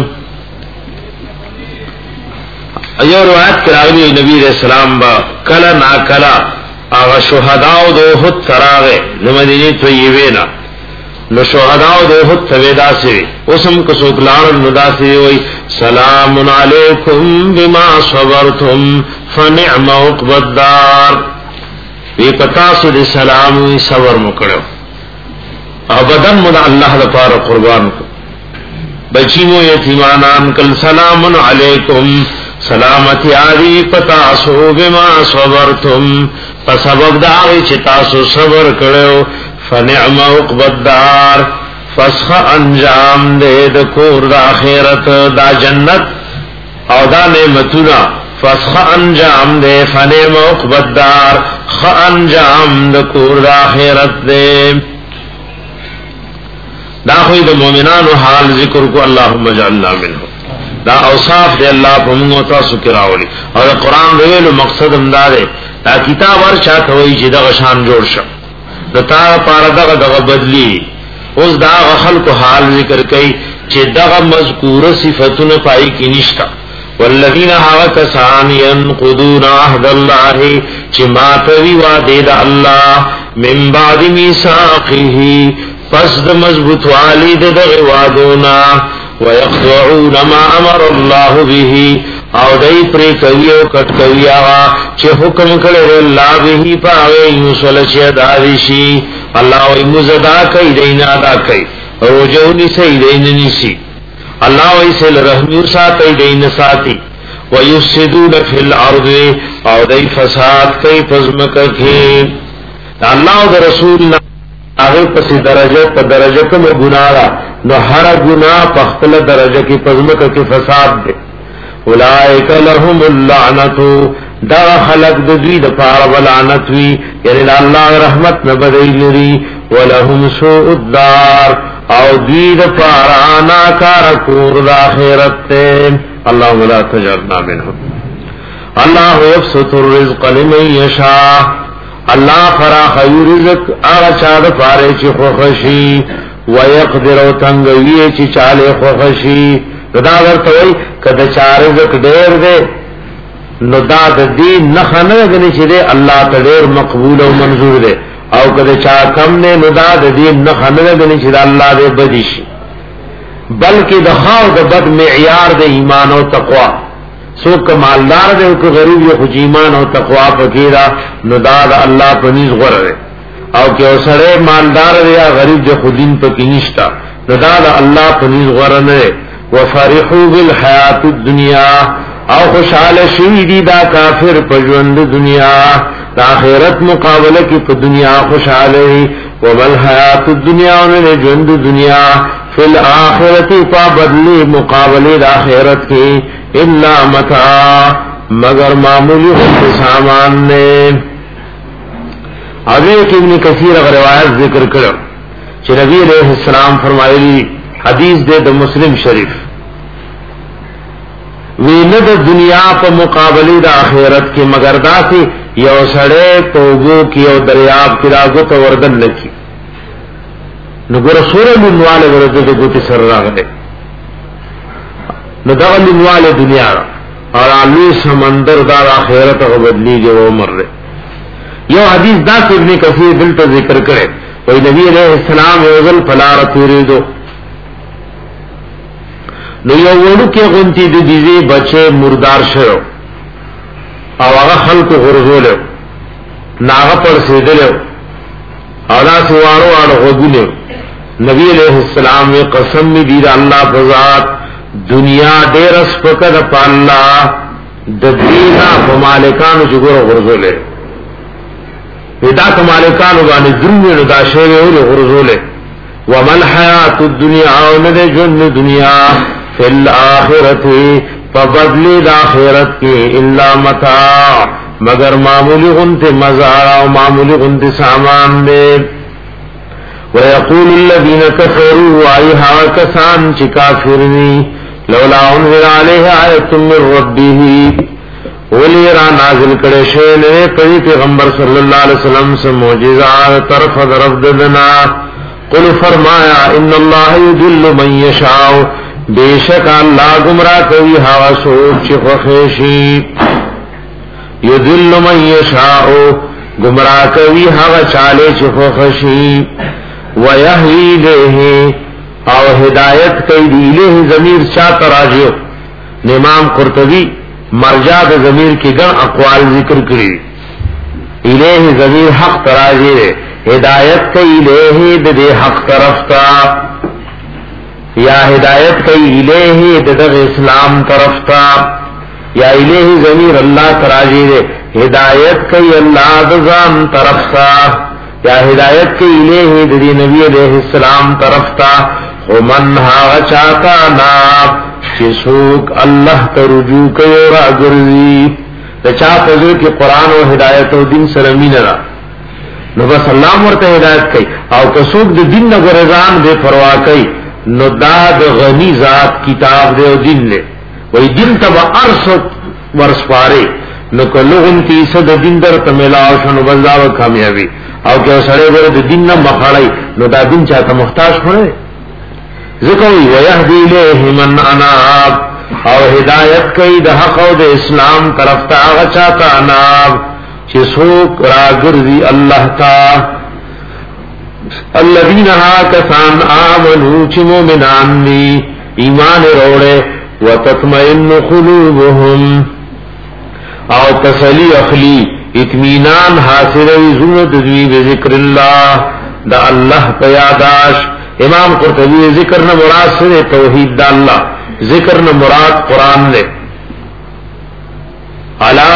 ایو روایت کراغلی نبی علیہ السلام با کلا نا کلا آغا شہداو دو خود تراغے نمدینی طیبینا نو شہداو دو خود تویدا سے اسم کسوک لارن ندا سے وی سلام علیکم بما صبرتم فنعم عقبت دار وی پتاسو دی سلاموی صبر مکڑو ابدن مدع اللہ لپار قربان کو بچیمو یتیمانان کل سلام علیکم سلامتی آدی پتاسو بما صبرتم فسبب داغی چی تاسو صبر کرو فنعم عقبالدار فسخ انجام دے دا کور دا آخرت دا جنت او دا نعمتنا فسخ انجام دے فنعم عقبالدار خ انجام دا کور دا آخرت دے دا خوی دا مومنانو حال ذکر کو اللہم اجعلنا منہم دا اوصاف دے اللہ پا منگو تاسو کراولی اور دا قرآن رویلو مقصد امدادے دا کتاب ارچا توئی چی دا غشان جوڑ شا دا تا پارا دا دا بدلی اس دا خلق حال ذکر کئی چی دا مذکور صفتن پائی کی نشتا والذین حاکسان ینقدون عہد اللہ چی ماتوی وعدے دا اللہ من بعد میثاقہ پس دا مضبوط والی دا دا وعدونا ويقطعون ما امر الله به او دای پری کوي او کټ کوي هغه چې حکم کړی الله به پاوي یوسل چې دارشي الله وي مزدا کوي دینا ادا کوي او جونی سي دین نسی الله وي سل رحم ساتي دین ساتي ويفسدون في الارض او دای فساد کوي پزمکه کې الله او رسول هغه پس درجه په درجه کوم ګناه نو هر ګناه په خپل درجه کې پزمکه کې فساد دی اولئک لهم اللعنت دا خلق د دوی د پاره ولعنت وی یعنی الله رحمت نه بدایلري ولهم سوء الدار او دوی د پاره ناکار کور د اخرت ته اللهم لا تجرنا منهم الله يبسط الرزق لمن يشاء الله فراخ رزق هغه چا د پاره چې خوشي ويقدر او تنگوی چې چاله خوشي دا ورته وي کله چا رزق ډېر دی نو دا د دین نه خنه غني چې دی الله ته ډېر مقبول او منظور دی او کله چا کم نه نو دا د دین نه خنه غني چې الله دې بدی شي بلکې د خاو د بد معیار د ایمان او تقوا سو کمالدار دی او غریب یو خو ایمان او تقوا پکې دا نو دا د الله په نيز غره او که اوسره مالدار یا غریب جو خودین پکې نشتا نو دا د الله په نيز غره نه وفرحوا بالحیات الدنیا او خوشاله شي دي دا کافر په ژوند دنیا د آخرت مقابله کې په دنیا خوشاله وبل حیات الدنیا او ژوند دنیا فی الاخرت په بدلی مقابله د آخرت کې الا متاع مگر معمولی سامان نے حضرت ابن کثیر روایت ذکر کړو چې نبی علیہ السلام فرمایلی حدیث دے د مسلم شریف وینه د دنیا په مقابله د آخرت کې مگر داسې یو سړی توبو کې او دریاب کې راغو ته وردن لکی نو ګور سورې منواله ورته د ګوتی سر راغله نو دا منواله دنیا اور علی سمندر دا آخرت او بدلی جو عمر رہے یو حدیث دا ابن کثیر دلته ذکر کړي وای نبی علیہ السلام یوزل فلار تیریدو نو یو وړو کې غونتی د دیزي بچي مردار شو او هغه خلق غرزول ناغه پر سیدل او دا سوارو اړه غوګل نبی علیہ السلام یې قسم دی الله بذات دنیا ډېر سپکه د پالا د دینا په مالکانو جوړ غرزول پیدا کمالکانو باندې درنه دا شی ویل غرزوله ومن حیات الدنیا او نه جن دنیا فی الاخرته فبدل الاخرت کی الا متاع مگر معمولی غنت مزار او معمولی غنت سامان دے ويقول الذين كفروا ايها كسان چ کافرنی لولا انزل عليه آیت من ربه ولی را نازل کړي شه نه پری پیغمبر صلی الله علیه وسلم سے معجزات طرف طرف دنا قل فرمایا ان الله یضل من یشاء بیشک الله گمراه کوي هوا سوچ خوشی یضل من یشاء گمراه کوي هوا چاله چ خوشی ويهدي له او هدایت کوي له ضمیر چا تراجو امام قرطبی مرجع د ضمیر کې ګڼ اقوال ذکر کړي الیه ضمیر حق تراجی ہے ہدایت کئی الیه د حق طرف تا یا ہدایت کئی الیه د اسلام طرف تا یا الیہ ضمیر اللہ تراجی دے ہدایت کئی اللہ دزان طرف تا یا ہدایت کئی الیہ دی نبی علیہ السلام طرف تا ومن ہاغ چاہتا ناب چسوک اللہ ترجو کئی را گرزی چاہ تذر کی قرآن و ہدایت و دین سرمین را نو بس اللہ مرتا ہدایت کئی او کسوک دی دین نگرزان بے پروا کئی نو داد غنی ذات کتاب دے و دین لے وی دین تبا ارسط ورس پارے نو کلغن تیسد دین در تمیلاو شنو بزاو کامیابی او کہ سڑے برد دین نا مخاڑی نو دا دین چاہتا محتاج پڑے ذکروی ویہدی لیہ من اناب او ہدایت کئی دا حق و دا اسلام طرف تا آغا چاہتا اناب چی سوک را گرزی اللہ تا الذین ہا کسان آمنو چی مومنان دی ایمان روڑے وتطمئن قلوبهم او تسلی اخلی اطمینان حاصل زند دوی بذکر اللہ دا اللہ پیاداش امام قرطبی ذکر نہ مراد سے توحید دا اللہ ذکر نہ مراد قرآن نے علا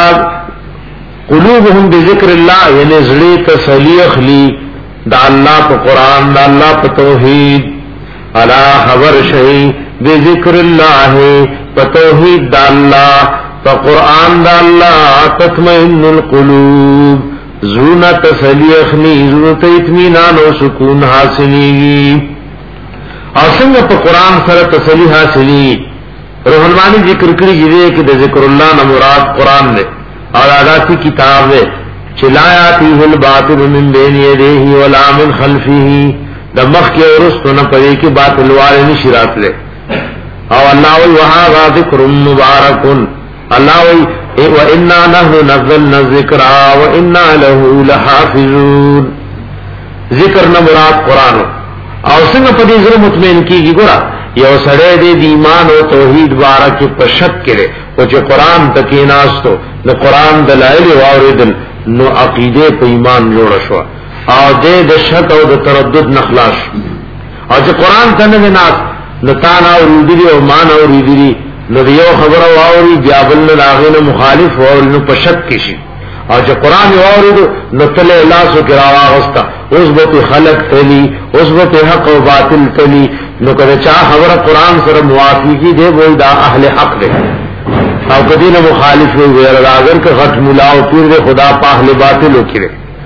قلوبهم بذکر اللہ یعنی زلی تسلی اخلی دا اللہ پا قرآن دا اللہ پا توحید علا خبر شئی بذکر اللہ فتوحید دا اللہ فقرآن دا اللہ تطمئن القلوب زونہ تسلی اخنی زونت اطمینان و سکون حاصلی اور سنگ پا قرآن سر تسلی حاصلی روح المانی ذکر کری جدے کہ دا ذکر اللہ نمراد قرآن دے اور آداتی کتاب دے چلایاتیہ الباطل من بین یدیہ ولا من خلفیہ دا مخ کے ورستو نپدے کی باطل والے نشرات لے او اللہ وی وہاں ذکر مبارک اللہ وی وَإِنَّا نَحْنُ نَزَّلْنَا الذِّكْرَ وَإِنَّا لَهُ لَحَافِظُونَ ذکر نہ مراد قرآن او سنگ پدی ذر مطمئن کی گی گورا یو سڑے دے دیمان و توحید بارا کی پشک کرے وچے قرآن تکی ناستو نو قرآن دلائل واردل نو عقیدے پہ ایمان جوڑا شوا او دے دے شک او دے تردد نخلاش او چے قرآن تنگ ناس نتان اوریدلی او مان اوریدلی نو دیو خبر واوری بیابل لاغین مخالف واوری نو پشک کشی او چه قرآن واوریدو نو تل اعلاسو کراوا غستا عزبت خلق تلی عزبت حق و باطل تلی نو کده چاہ خبر قرآن سر موافقی دے بوئی دا اہل حق دے او کدین مخالف ہوئی اگر که غٹ ملاو پیر دے خدا پا اہل باطلو کرے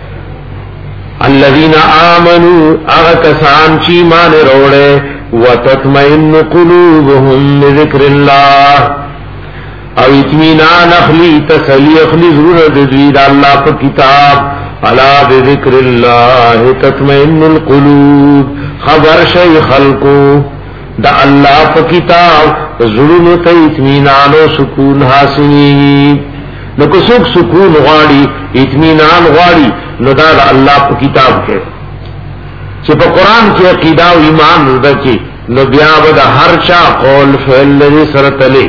الذین آمنوا اغتسان چی مان روڑے وتطمئن قلوبهم بذکر اللہ او اطمینان اخلی تسلی اخلی ضرور دوید اللہ پر کتاب علا بذکر اللہ تطمئن القلوب خبر شئی خلقو دا اللہ پر کتاب ضرور تا اطمینان و سکون حاصلی نو کسوک سکون غاڑی اطمینان غاڑی نو دا دا اللہ پر کتاب کے چه پا قرآن کی عقیدہ و ایمان ردا کی نو بیا بدا ہر چا قول فعل لدی سرطلے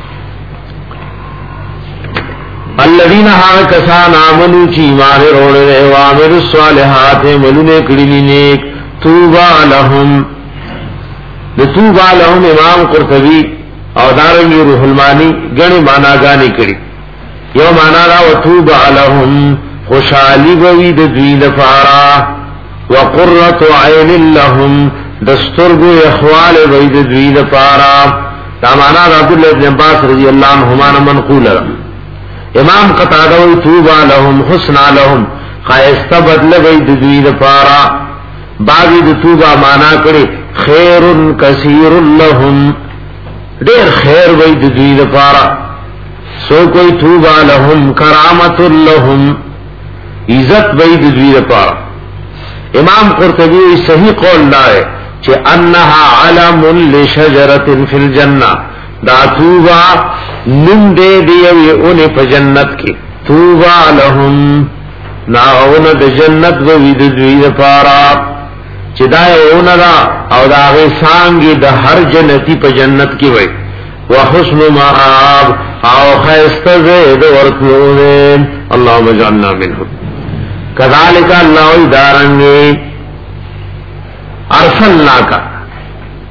الذین ہاں کسان آمنو چی ایمان روڑے رہے وامر الصالحات ملونے کڑی نیک توبا لهم توبا لهم امام قرطبی او دارنگی روح المانی گنی مانا گانی کڑی یو مانا را و توبا لهم خوشحالی بوید دوید فارا وقرۃ عین لهم دسترگو اخوال بید دوید پارا تامانا عبداللہ ابن عباس رضی اللہ عنہما منقول امام قطادوی توبا لهم حسنا لهم خائستہ بدل بید دوید پارا باقی دو توبا مانا کرے خیر کثیر لهم دیر خیر بید دوید پارا سو کوئی توبا لهم کرامت لهم عزت بید دوید پارا امام قرطبی صحیح قول لائے کہ انہا علم لشجرت فی الجنہ دا توبا نم دے دیوی ان پا جنت کی توبا لهم ناغون دا جنت وید دوید پارا چی دا اون دا او دا غیسانگی دا ہر جنتی پا جنت کی وی وحسن معاب او خیست زید ورطلون اللہم جعلنا منہم کذالک اللہ دارنگی ارسلنا کا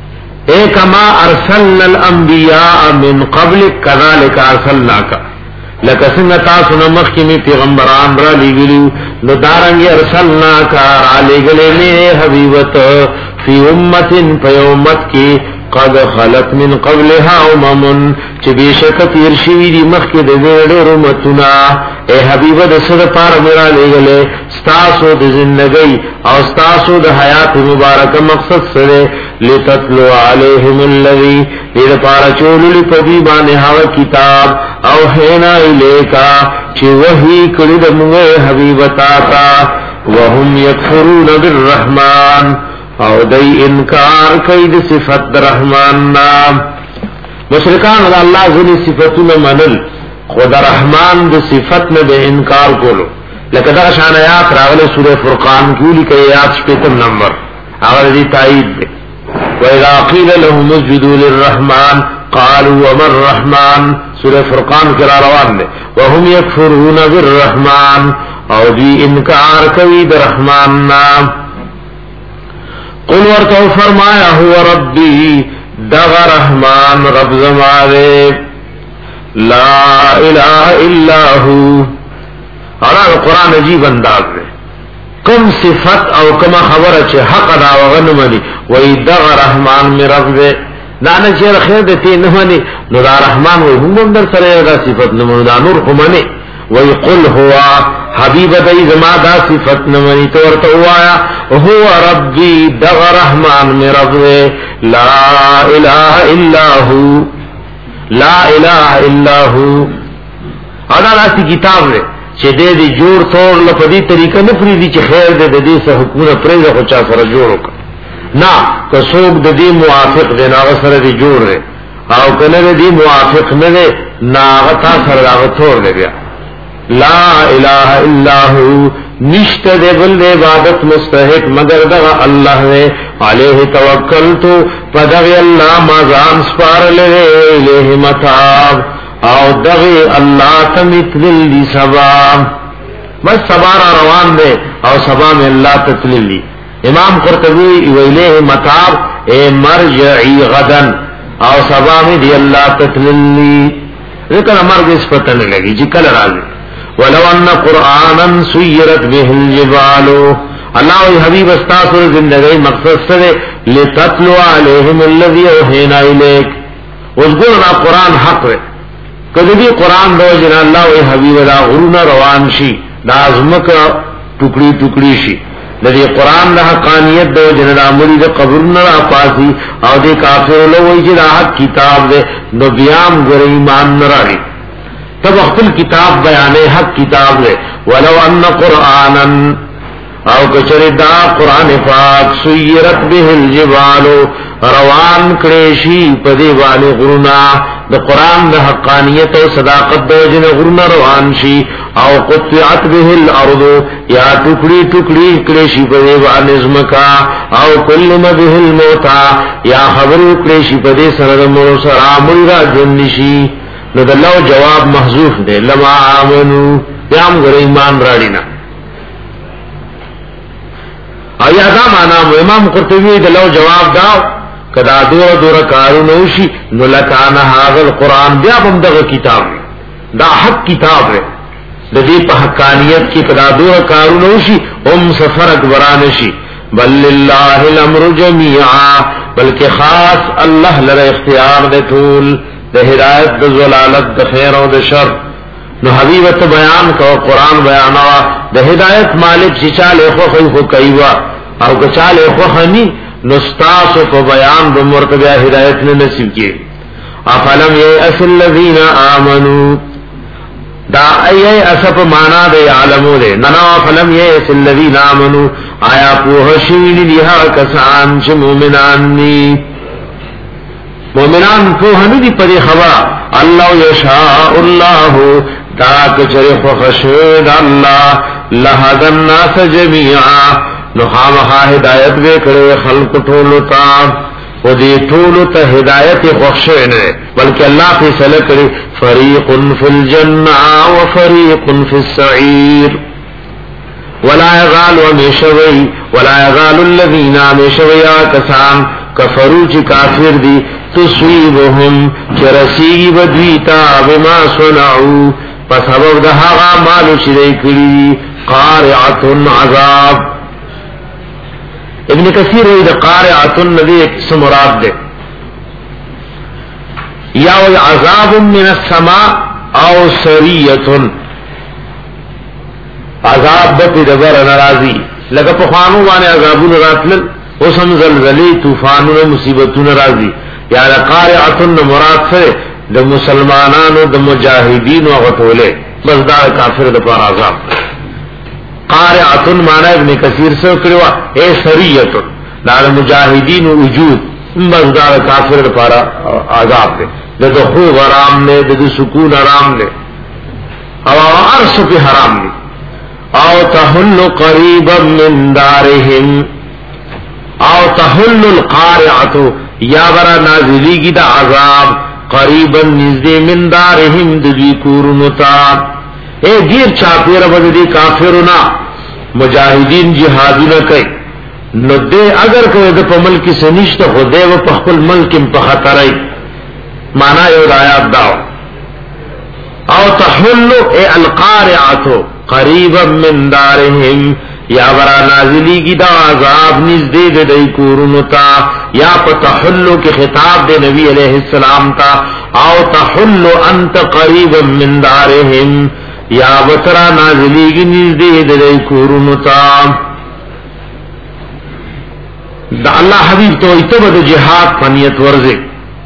اے کما ارسلنا الانبیاء من قبل کذالک ارسلناک لکه څنګه تاسو نو مخکې می پیغمبران را لېږلي نو دارنګ ارسلناک را لېږلې نه حبیبت فی امه په امت کې قد خلت من قبلها امم چې بشک تیر شوی دی مخکې د ډېرو امتونه اے حبیب د سره پار میرا لګلې ستاسو د ژوندۍ او ستاسو د حیات مبارکه مقصد سره لتتلو علیهم الذی دې پار چولې په دی باندې هغه کتاب او هینا الیکا چې وਹੀ کړي د موږ حبیب تا وهم یکفرون بالرحمن او دای انکار کوي د صفات رحمان نام مشرکان الله ذی صفاتونه منل خدا رحمان د صفات نه د انکار کولو لکه دا شان آیات راغله سوره فرقان کې لیکي آیات شپږم نمبر هغه دې تایید ده واذا قيل لهم اسجدوا للرحمن قالوا وما الرحمن سوره فرقان کې را روان ده وهم يكفرون بالرحمن او دې انکار کوي د رحمان نام قل ورتو فرمایا هو ربی دغ رحمان رب زمارے لا الہ الا ہو اور قرآن عجیب انداز ہے کم صفت او کم خبر چه حق دا وغن منی وی دغ رحمان می رب دے دانا چیر خیر دیتی نمانی نو دا رحمان وی هم در سرے دا صفت نمانی دا نور خمانی وی قل ہوا حبیب دای زما دا صفت نمانی تو ورته وایا هو ربی دغ رحمان می رب لا الہ الا هو لا الہ الا هو ادا راسی کتاب لے چې دې دې جوړ تور لپدی طریقه نه پری دي چې خیر دې دې سه حکومت پرې ده خو چا سره جوړ وک نه که څوک د دې موافق دی نه سره دې جوړ دی او کنه دې موافق نه دی نه تا سره راغ تور دی بیا لا الہ الا هو نشت دے بل عبادت مستحق مگر دغا اللہ نے علیہ توکلتو پدغی اللہ مازان سپار لے الیہ متاب او دغی اللہ تمثل لی سبا بس سبارا روان دے او سبا میں اللہ تتلل لی امام قرطبی الیہ متاب اے مرجعی غدن او سبا میں دی اللہ تتلل لی ذکر مرگ اس پتن لگی جی کل رازی ولو ان قرانا سيرت به الجبال الله حبيب استاثر زندگی مقصد سے لتتلو عليهم الذي اوحينا اليك وذكرنا قران حق کدی قران دو جن الله حبيب دا غرنا روان شي دا ازمک ټوکړي ټوکړي شي د دې قران د حقانیت دو جن د امر د قبرنا پاسي او د کافر له وی چې دا کتاب دے نو بیام غیر ایمان نراړي تب اخل کتاب بیانے حق کتاب لے ولو ان قرآنا او کچری دا قرآن پاک سیرت به الجبال روان کریشی پدی والی غرنا دا قرآن دا حقانیت و صداقت دا جن غرنا روان شی او قطعت به الارض یا ٹکڑی ٹکڑی کریشی پدی والی زمکا او کلم به الموتا یا خبر کریشی پدی سرد مرسرا ملگا جنشی نو دلو جواب محذوف دے لما آمنو بیام گر ایمان راڑینا آیا دا مانا امام قرطبی دلو جواب داو کدا دور دور کارو نوشی نو لکانا حاضر قرآن بیا بمدغ کتاب دا حق کتاب ہے دا دی پا حقانیت کی کدا دور کارو نوشی ام سفر اکبرانشی بل للہ الامر جمیعا بلکہ خاص اللہ لر اختیار دے طول د ہدایت د زلالت د خیر او د شر نو حبیبت بیان کو قرآن بیانوا د ہدایت مالک چې چاله خو خو کوي او که چاله خو خني نو استاسو په بیان د مرتبه ہدایت نه نصیب کی افلم یئس الذین آمنوا دا ای اسف معنا د علمو ده ننا افلم یئس الذین آمنوا آیا په شین دي ها کسان چې مؤمنان دي مومنان کو ہنو دی پدی خبر اللہ یشاء اللہ دا کچر خوخشد اللہ لہد الناس جمیعا نخامخا ہدایت بے کرے خلق ٹولتا و دی ٹولتا ہدایت خوخشد بلکہ اللہ فی صلح کرے فریق فی الجنہ و فریق فی السعیر ولا یغال ومیشوی ولا یغال الذین آمیشوی کسان کفرو چی کافر دی تصویبهم چرسیگی بدویتا بما صنعو پس سبب ده هغه مالو چې دی کړی قارعه عذاب. ابن کثیر وی ده قارعه نبی اسم مراد ده یا وی عذاب من السماء او سریه عذاب د دبر ناراضی لکه په خوانو باندې عذابونه راتل او سم زلزلې طوفانونه مصیبتونه راځي. یا قارعه مراد سره د مسلمانانو د مجاهدینو غټوله بس دا کافر د پر عذاب. قارعه معنی ابن کثیر سره کړو اے سریه دا مجاهدین وجود بس دا کافر د پر عذاب دی. د خوب حرام نه د سکون حرام نه او ارس په حرام نه او تحل قریبا من دارهم او تحل القارعه یا برا نازلی کی دا عذاب قریبا نزدې من دارهم د دوی کورونو ته. اے غیر چاپیر بدی کافرنا مجاهدین جهادونه کوي نو دې اگر کوي د په ملک کې سنشت خو دې په خپل ملک په خطرای معنا یو آیات دا او تحل اے القارعه قریبا من دارهم یا برا نازلی کی دا عذاب نزدې د دې کورونو ته یا په تحلو کې خطاب د نبی علیہ السلام تا او تحلو انت قریبا من دارهم یا وترا نازلی کی نزدې د دې کورونو ته. دا الله حبیب ته ایتبه د جهاد فنیت ورزه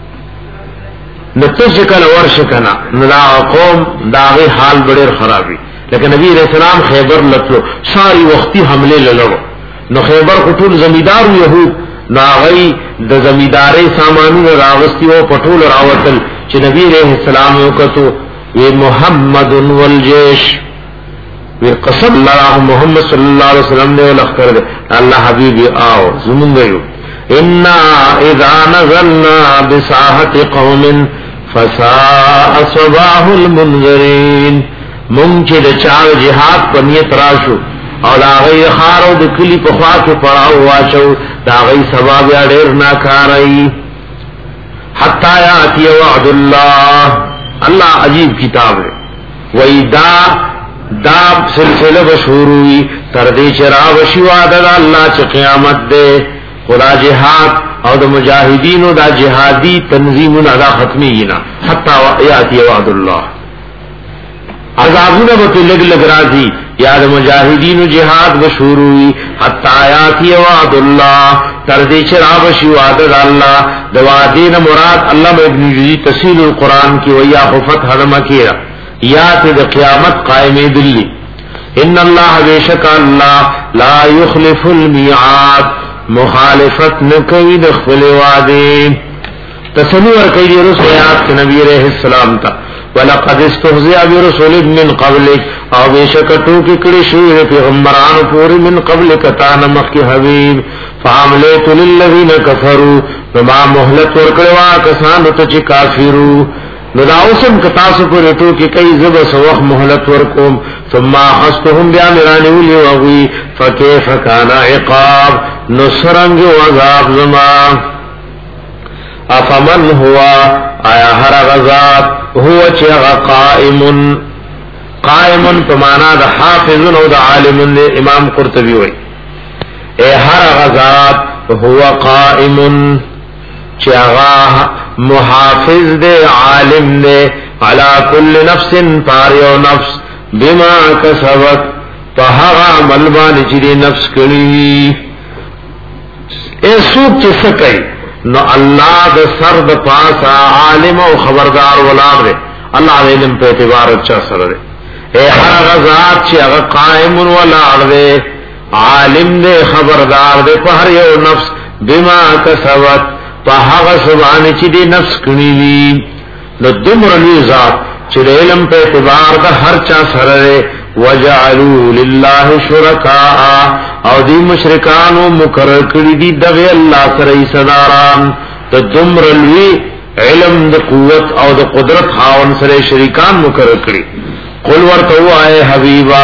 نتج کله ورشکنا نلا قوم داغه حال ډېر خرابي. لیکن نبی علیہ السلام خیبر لتلو ساری وقتی حمله للو نو خیبر قطول زمیدار یهود ناغی د زمیداری سامانون راوستی و پټول راوتل چې نبی علیہ السلام وکتو وی محمد والجیش وی قسم اللہ محمد صلی اللہ علیہ وسلم نے لخر دے اللہ حبیبی آو زمون گئیو انا اذا نزلنا بساحت قوم فساء صباح المنذرین مونږ چې د چا جهاد په نیت راشو او دا غي خارو د کلی په خوا کې پړاو واچو دا غي ثواب یا ډېر ناکارای حتا یاتی وعد الله. الله عجیب کتاب ہے وای دا دا سلسله بشوروي تر دې چې را وشي وعده الله چې قیامت ده خدا جهاد او د مجاهدینو دا جهادي تنظیمونه دا ختمي نه حتا یاتی وعد الله. عذابونه به لګ لګ راځي یا د مجاهدینو جهاد بشوروي حتا یاتی وعد الله تر دې چې را وشي وعده الله. د وعده نه مراد الله ابن جری تفسیر القرآن کی ویا فتح مکیرا یا ته د قیامت قائمه دلی. ان الله بیشک الله لا یخلف الميعاد مخالفت نکوي د خپل وعده. تسلی ورکړي رسول آیات نبی علیہ السلام ته ولقد استهزئ برسول من قبلك او بیشک ټوکی کړي شوی پیغمبرانو پوری من قبلک تا نمخ کی حبیب فعملت للذین کفروا وما مهلت ورکړوا کسانو ته چې کافرو نو دا اوسم کتاسو پر ټوکی کوي زب سوخ مهلت ورکوم ثم حستهم بیامران ولي وغي فكيف كان عقاب نصرنگ وعذاب زما. افمن هوا آیا هر غزات هو چې قائم قائم په معنا د حافظ او د عالم دی. امام قرطبي وایي اے هر غزات هو قائم چې هغه محافظ دی عالم دی علی کل نفس پاریو نفس بما کسبت په هغه عمل باندې چې نفس کړی. اے سوق چې سکه نو الله د سر د پاسا عالم او خبردار ولار دی. الله علم په اعتبار چا سره دی. اے هر غزات چې هغه قائم ولار دی عالم دی خبردار دی په هر یو نفس بما کسبت په هغه سبحانه چې دی نفس کړی وی. نو دمر لوی ذات چې علم په اعتبار د هر چا سره دی. وجعلوا لله شرکاء او دی مشرکانو مقرر کړی دي دغه الله سره صداران د دمر لوی علم د قوت او د قدرت خاون سره شریکان مقرر کړی. قل ورته وای حبیبا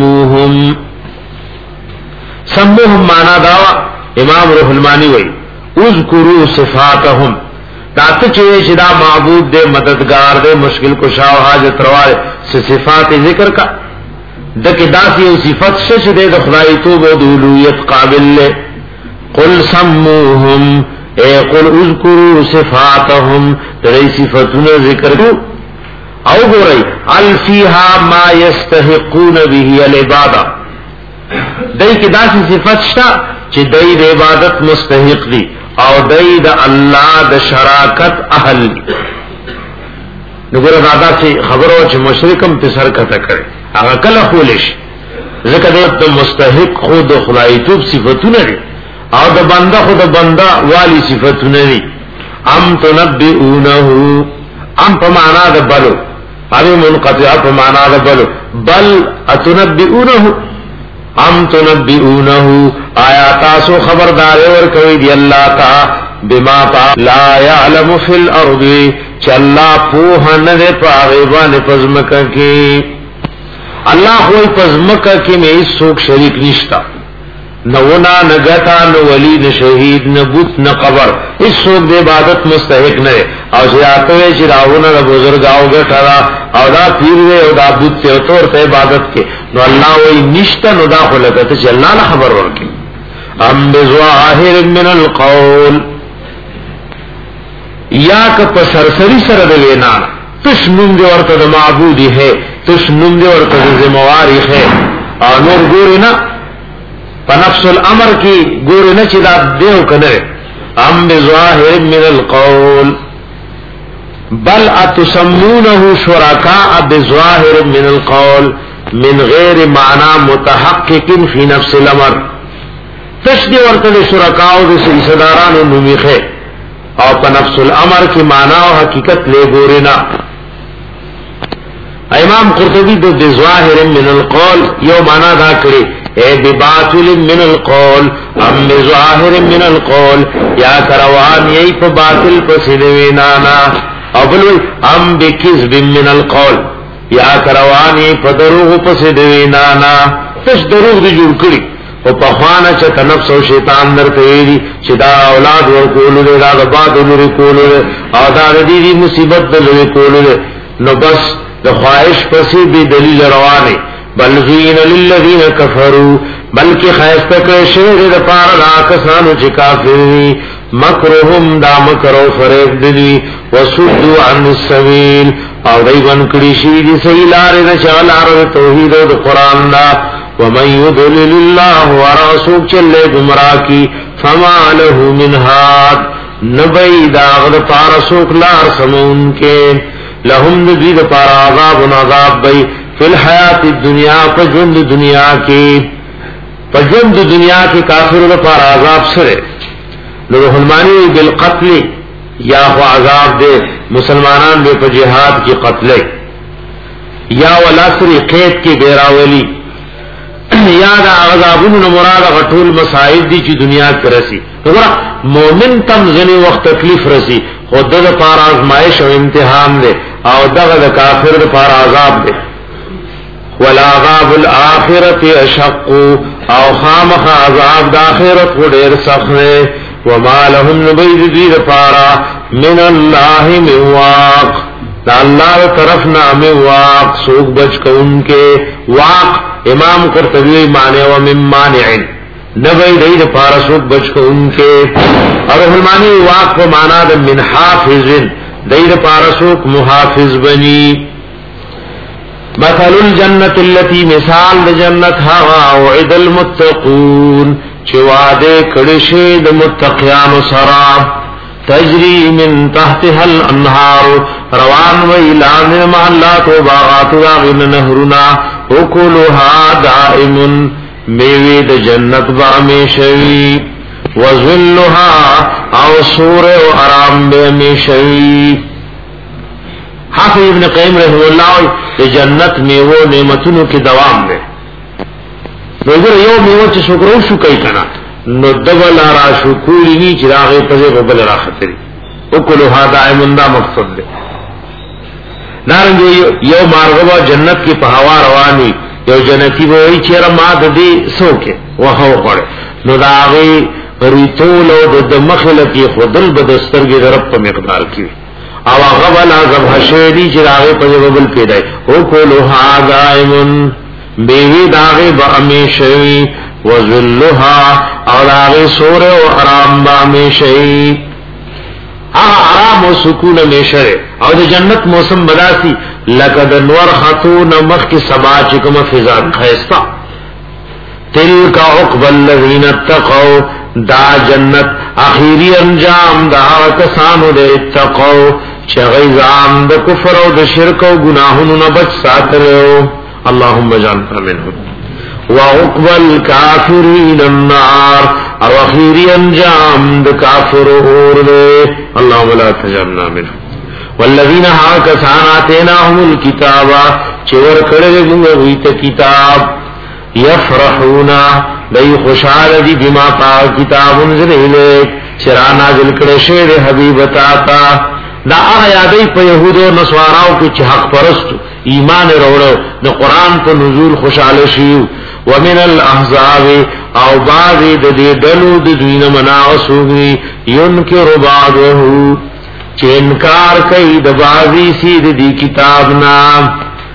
سموهم سموهم معنا دا امام روح المانی وای اذکروا صفاتهم تاسو چې دا معبود دے مددگار دے مشکل کشا او حاجت روا سے صفات ذکر کا دک داسی او صفت شش دے د خدای توب او اولوہیت قابل لے قل سموهم اے قل اذکروا صفاتهم دې صفاتونه ذکر کو او ګورئ ال فیها ما یستحقون به العباده دای کی داسې صفات شته چې دای د عبادت مستحق دي او دای د الله د شراکت اهل دي نو ګور دا چې خبرو چې مشرکم په سر کته کړي هغه کله خولش ځکه د مستحق خود خدای توب صفاتونه دي او د بنده خود بنده والی صفاتونه دي ام تنبئونه ام په معنا د بلو هغه منقطع په معنا د بلو بل اتنبئونه ام تنبئونه آیا تاسو خبردار ورکوي دی الله تا بما تا لا يعلم في الارض چې الله په نه پاره باندې پزمکه کې الله خو پزمکه کې مې څوک شریک نشتا نونا نگتا نو ولی نو شہید نو بت نو قبر اس سوک دے عبادت مستحق نہ او زیادتوے چراؤنا نو بزرگ آو گٹھرا او دا پیر دے او دا بت تے طور تے عبادت کے نو اللہ وی نشتا نو دا خلقتا چا اللہ نا خبر ورکی ام بظواہر من القول یا کپ سرسری سرد وینانا تش نم دے ورطا دا معبودی ہے تش نم دے ورطا دا زمواری ہے او نور گوری نا فنفس الامر کی گور نه چې دا دیو کنه ام بظاهر من القول بل اتسمونه شرکاء بظاهر من القول من غیر معنى متحقق في نفس الامر تشدی ورته شرکاء او د صدارانو نومیخه او په نفس الامر کی معنی او حقیقت له ګورنا امام قرطبی د بظاهر من القول یو معنی دا کړی اے بباطل من القول ام بظاهر من القول یا کروان یی په باطل پس دی وینانا او بل ام بکذب من القول یا کروان یی په دروغ پس دی وینانا تش دروغ دی جوړ کړی او په خوانه چې نفس او شیطان درته ویلي چې دا اولاد ورکول له دا بعد لري کول او دا دې مصیبت دلوي کول نو بس د خواهش پسې به دلیل روانه بل زین للذین کفروا بلکې خیسته کړي شی د پاره لا کسانو چې کافر مکرهم دا مکرو فریب دي وسدوا عن السبیل او دای ون کړي شی دي صحیح لارې نه چلار توحید او قرآن دا ومن يضلل الله ورسوله چله گمراه کی فما له من هاد نبی داغد پارسوک لار سمون کے لهم ندید پار عذاب و عذاب بی فی الحیات الدنیا پجند دنیا کی پجند دنیا کی کافر و پار عذاب سرے لروح المانی بالقتل یا خو عذاب دے مسلمانان بے پجہاد کی قتل یا والاسر قید کی بیراولی یا دا عذابون مراد غطول مصائب دی چی دنیا کی رسی مومن تم زنی وقت تکلیف رسی خود دا پار آزمائش و امتحان دے او دا دا کافر دا پار عذاب دے والعذاب الآخرت اشق او خامخ عذاب دا آخرت و دیر سخنے وما لهم نبید دید پارا من اللہ من واق دا اللہ طرفنا من واق سوک بچ کا ان کے واق امام قرطبی معنی و من مانعن نبی دید پارا سوک بچ کا ان کے اور المانی واق و معنی دا من حافظن دید پارا سوک محافظ بنی مثل الجنت اللتی مثال دا جنت ہوا وعد المتقون چوادے کڑشید متقیان سراب تجری من تحتها الانہار روان و اعلان محلات و باغات و غن نهرنا اکلها دائم میوید جنت بامیشوی و ظلها او سور و ارام بامیشوی حافظ ابن قیم رحمه اللہ جنت میوو نعمتونو کی دوام دے نوگر یو میوو چی شکرو شکای کنا نو دبل را شکولی نی چی راغی پزی ببل را خطری اکلوها دائمون دا مقصد دے نارنگو یو مارغبا جنت کی پہوا روانی یو جنتی بوئی چیر ما دی سوکے وخو خوڑے نو دا آغی ریتول او د مخلقی خودل بدسترګي درپ په مقدار کې او هغه ولا ذبح شهدي چې هغه په بل پیدا او کولها دائمن بیوی داغی با امیشوی وذلها او داغی سور و آرام با امیشوی آغا آرام و سکون امیشوی او دا جنت موسم بداسی لکد انور خطون مخ کی سبا چکم فضان خیستا تلک عقب الذین اتقو دا جنت اخیری انجام دا کسانو دے اتقو چغیزان دا کفر و دا شرک و گناہنو نبچ ساترہو اللهم اجعلنا منهم وعقب الكافرين النار او اخيري انجام د کافر اور دے اللهم لا تجعلنا منهم والذين هاكسان اتيناهم الكتاب چور کړه موږ ویته کتاب يفرحون دای خوشاله دي بما پا کتاب انزل الیک چرا نازل کړه شه حبیب تا دا هغه یادې په يهودو نصاراو کې چې حق پرستو ایمان وروړو د قران په نزول خوشاله شي ومن الاحزاب او بعض د دې ډلو د دین مناوسوږي ينکر بعضه چې انکار کوي د بعضی سي د دې کتاب نام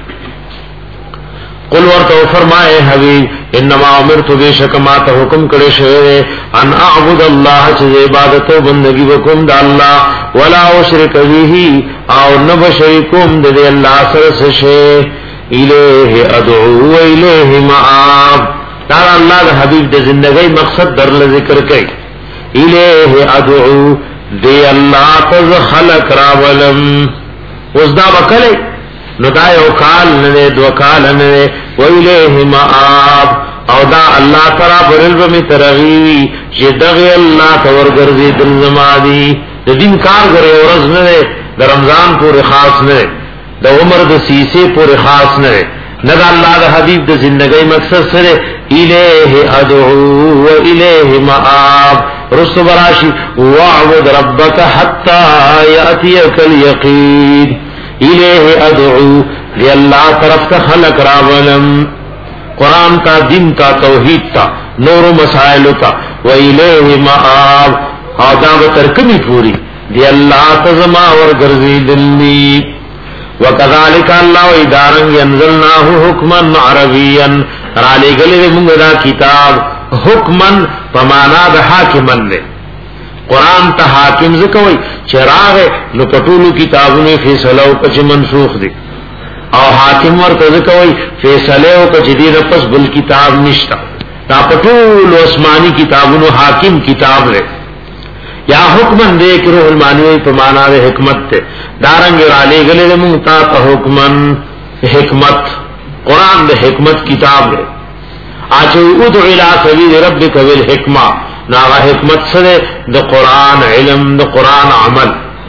قل ورته فرمائے حبیب انما امرت بشک ما ته حکم کړی شوی ان اعبد الله چې عبادت او بندگی وکوم د الله ولا اشرک به او نه بشریکوم د الله سره څه الیه ادعو و الیه مآب دا الله د حبیب د زندګۍ مقصد در ذکر کړي الیه ادعو دی الله ته خلق راولم اوس دا وکړي نو دا یو کال نه دو کال نه ویله مآب او دا الله تعالی برل به ترغی چې دغه الله تور ګرځي دل زمادي د دین کار غره ورځ نه د رمضان پورې خاص نه د عمر د سیسه پورې خاص نه نه د الله د حبیب د زندګۍ مقصد سره الیه ادعو و الیه مآب رسو براشی واعبد ربک حتا یاتیک الیقین الیہ ادعو دی اللہ طرف تا خلق راولم قرآن تا دین تا توحید تا نور مسائل تا و الیہ مآب آداب ترکمی پوری دی اللہ تزما ورگرزی دلی وکذالک اللہ ادارنگ انزلناہ حکما عربیا رالی گلی منگدا کتاب حکما پمانا دا حاکمن لے قرآن ته حاکم زکوي چراغ نو پټولو کتابونه فیصله او کچ منسوخ دي او حاکم ورته زکوي فیصله او کچ دي پس بل کتاب نشتا دا پټولو آسمانی کتابونو حاکم کتاب لري یا حکمن دې کړو المانی په معنا د حکمت ته دارنګ را لګلې مونږ ته حکمن حکمت قرآن د حکمت کتاب لري اچو ادع الى سبیل ربک بالحکمه ناغا حکمت سره د قرآن علم د قرآن عمل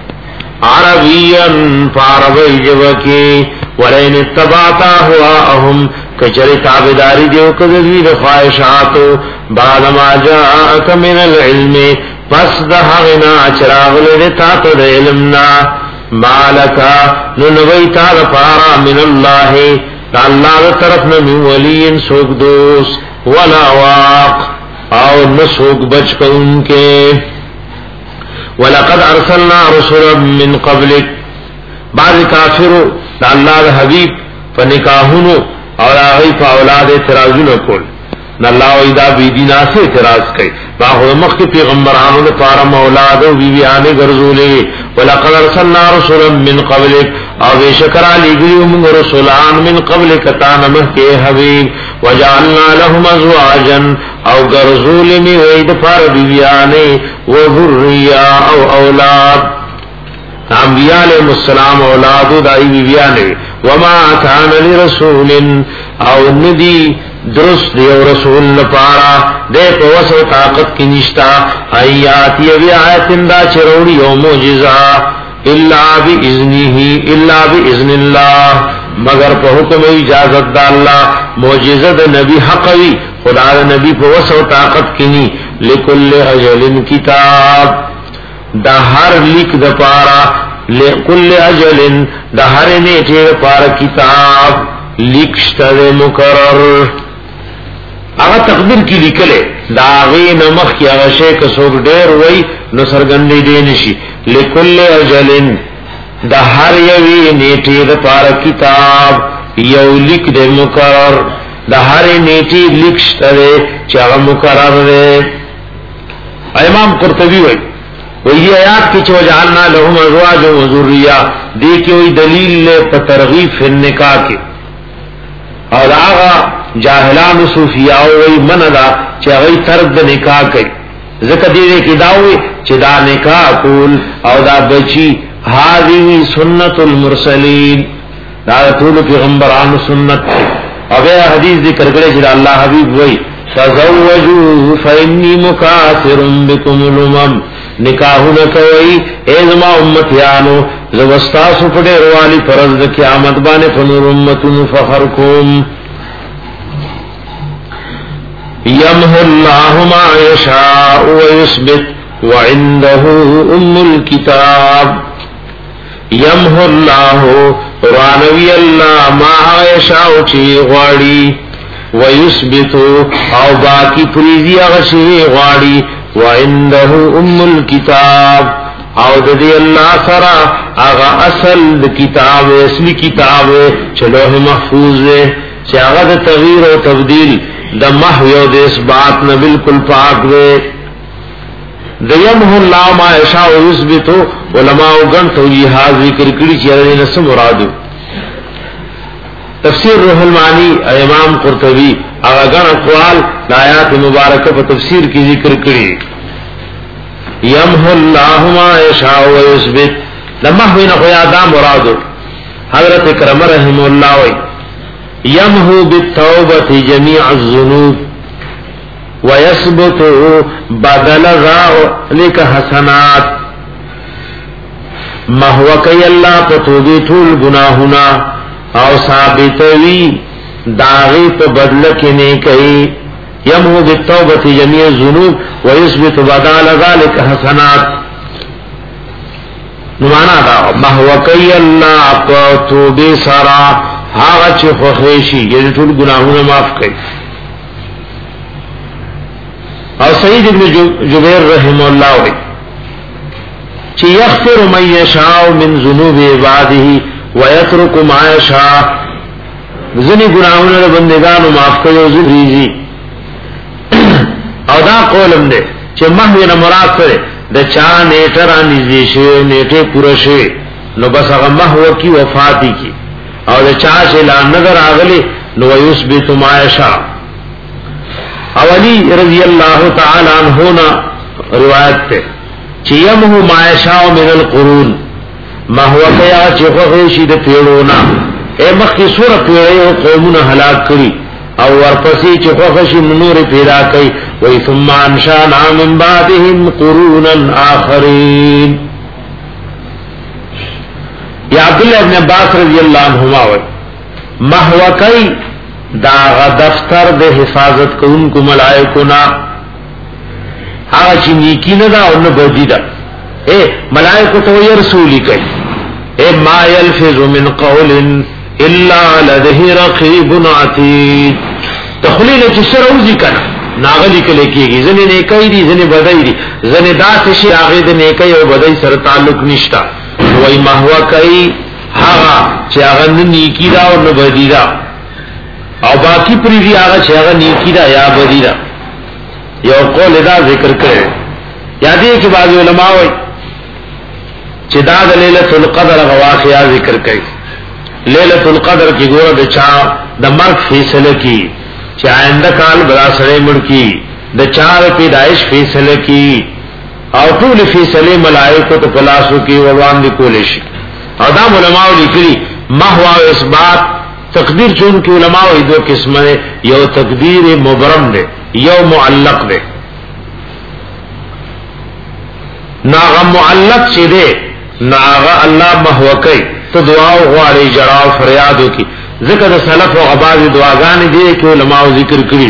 عربین فاربی جوکی ولین اتباتا ہواهم کچری تابداری دیو کذوی د خواہشاتو بعد ما جاءک من العلم پس د حغنا چراغ لدتا تو د علمنا مالکا ننویتا د پارا من اللہ دا اللہ د طرف نمی ولین سوک دوس ولا واق او نسوک بچ کن کے وَلَقَدْ أَرْسَلْنَا رُسُلًا مِّن قَبْلِكَ بعض کافرو دا اللہ دا حبیب فنکاہنو اور آغی فا اولاد اعتراضونو کول نا اللہ ویدہ بیدینا سے اعتراض کئی باہو مخ کی پیغمبرانو دا پارم اولادو بی بی آنے گرزولے وَلَقَدْ أَرْسَلْنَا رُسُلًا مِّن قَبْلِكَ او بے شکرہ لگلیو من رسولان من قبل کتانمہ کے حبیب وجعلنا لهم ازواجا او گرزول می وید پار بیویانے و ذریہ او اولاد انبیاء علیہ السلام اولادو دائی بیویانے وما کان لرسول او ندی درست دیو رسول نپارا دے پوس و طاقت کی نشتا ایاتی وی آیتن دا چروڑی و موجزہ الا باذنه الا باذن الله مگر په حکم اجازت د الله معجزه د نبی حق وی خدا د نبی په وسو طاقت کینی لکل اجل کتاب د هر لیک د پارا لکل اجل د هر نیټه پارا کتاب لیکشته مقرر هغه تقدیر کې لیکلې دا غي نمخ کې هغه شی که څوک ډېر وای نو سرګندې دی نشي لکل اجلن د هر یوې نیټه د پاره کتاب یو لیک د مقرر د هر نیټه لیک شته چې هغه مقرر دی. امام قرطبي وایي وی آیات کی چوجعلنا لهم ازواج و ذریہ دی کی وی دلیل لے پا ترغیب فی النکاح کی اور آغا جاہلان و صوفیاء وی مندا چی اغی ترک دا نکاح کئی ذکر دیدے کی داوی چی دا نکاح کول او دا بچی هذه سنت المرسلین دا طول پیغمبران سنت او بے حدیث ذکر کرے چی دا اللہ حبیب وی تزوجوا فإني مكاثر بكم الأمم نکاحونه کوي ازما امتیانو زوستاسو په ډېر والی فرض د قیامت باندې په نور امتونو فخر کوم. يمحو الله ما يشاء ويثبت وعنده ام الكتاب. يمحو الله قرانوي الله ما يشاء چی غواړي ويثبت او باقی پریزی هغه شی غواړي وعنده ام الكتاب او د دې الله سره هغه اصل د کتاب اصلي کتاب چلوه محفوظ ہے چې هغه د تغییر او تبديل د محو او د اثبات نه بالکل پاک دی. دیم الله ما یشاء یثبت علماء غن توجیحات ذکر کړي چې هغه نه مراد تفسیر روح المعانی امام قرطبی هغه غن اقوال د آیات مبارکه په تفسیر کې ذکر کړي. یمحو الله ما یشاء ویثبت لمحو نه خو یادا مراد حضرت کرم رحم الله وی یمحو بالتوبه جميع الذنوب ويثبت بدل ذلك حسنات. محو کوي الله په توبې ټول گناهونه او ثابتوي داغي په بدل کې نه کوي. يمحو بالتوبة جميع الذنوب ويثبت بدل ذلك حسنات. نو معنا دا محو کوي الله په توبې سره هغه چې خوښي یې ټول ګناهونه معاف کوي. او سعید ابن جبیر رحم الله وی چې یغفر من یشاء من ذنوب عباده ويترك ما يشاء. ځنی ګناهونه بندگانو معاف کوي او ذریږي او دا قولم دے چې محو نه مراد سره د چا نیټه را نږدې شي نیټه پوره شي نو بس هغه محو کی وفاتی کی او د چا چې لا نظر اغلی نو یثبت ما یشاء. او علی رضی الله تعالی عنہ نا روایت ته چې یمحو ما یشاء من القرون محو کیا چې خو شي د پیړونا اے مخکې سوره پیړې قومونه هلاک کړي او ورپسې چې خوښ نور پیدا کوي وای ثم انشانا من بعدهم قرونا اخرين. یا عبد الله ابن عباس رضی الله عنهما وای محو کوي دا دفتر د حفاظت کوونکو ملائکو نا هغه چې نیکی نه دا او نه بدی دا اے ملائکو ته وی رسولی کوي اے ما يلفظ من قول الا لديه رقيب عتيد. تخلیل چې سره وځي کنه ناغلی کله کېږي ځنه نیکای دي ځنه بدای دي ځنه داسې شي هغه د نیکای او بدای سره تعلق نشتا. وای محوا کوي هغه چې هغه نیکی دا او نه بدی دا او باقی پریږي هغه چې هغه نیکی دا یا بدی دا. یو قول دا ذکر کړي یادې کې بعض علما وایي چې دا د ليله القدر واقعیا ذکر کړي. لیلۃ القدر کی ګوره د چا د مرګ فیصله کی چې آینده کال بلا سره مړ کی د چا پیدائش فیصله کی او ټول فیصله ملائکه ته پلاسو کی وړاندې کول شي. او دا علماء لیکلي محو او اثبات تقدیر چون کې علماء یې دوه قسمه یو تقدیر مبرم ده یو معلق ده. ناغه معلق چې ده ناغه الله محو کوي تو دعا غواړي جړا او فریادو کی ذکر سلف او عباد دعاګانې دي چې علماء ذکر کړی.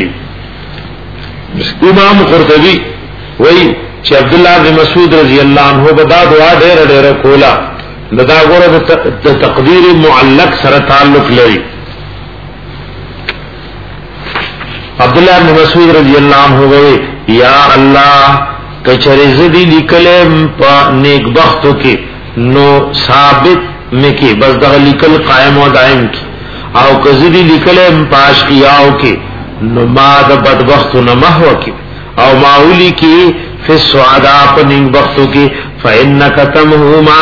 امام قرطبی وایي چې عبد الله بن مسعود رضی الله عنه به دا دعا ډېر ډېر کولا دا غوړه د تقدیر معلق سره تعلق لري. عبداللہ بن مسعود رضی اللہ عنہ ہوئے یا اللہ کچری زدی لکلم پا نیک بختو کی نو ثابت مکی بس دغ لکل قائم و دائم کی او کزدی لکلم پاشقیاو کی نو ما دا بدبختو نمحو کی او ماولی کی فی السعداء پا نیک بختو کی فإنک تمہو ما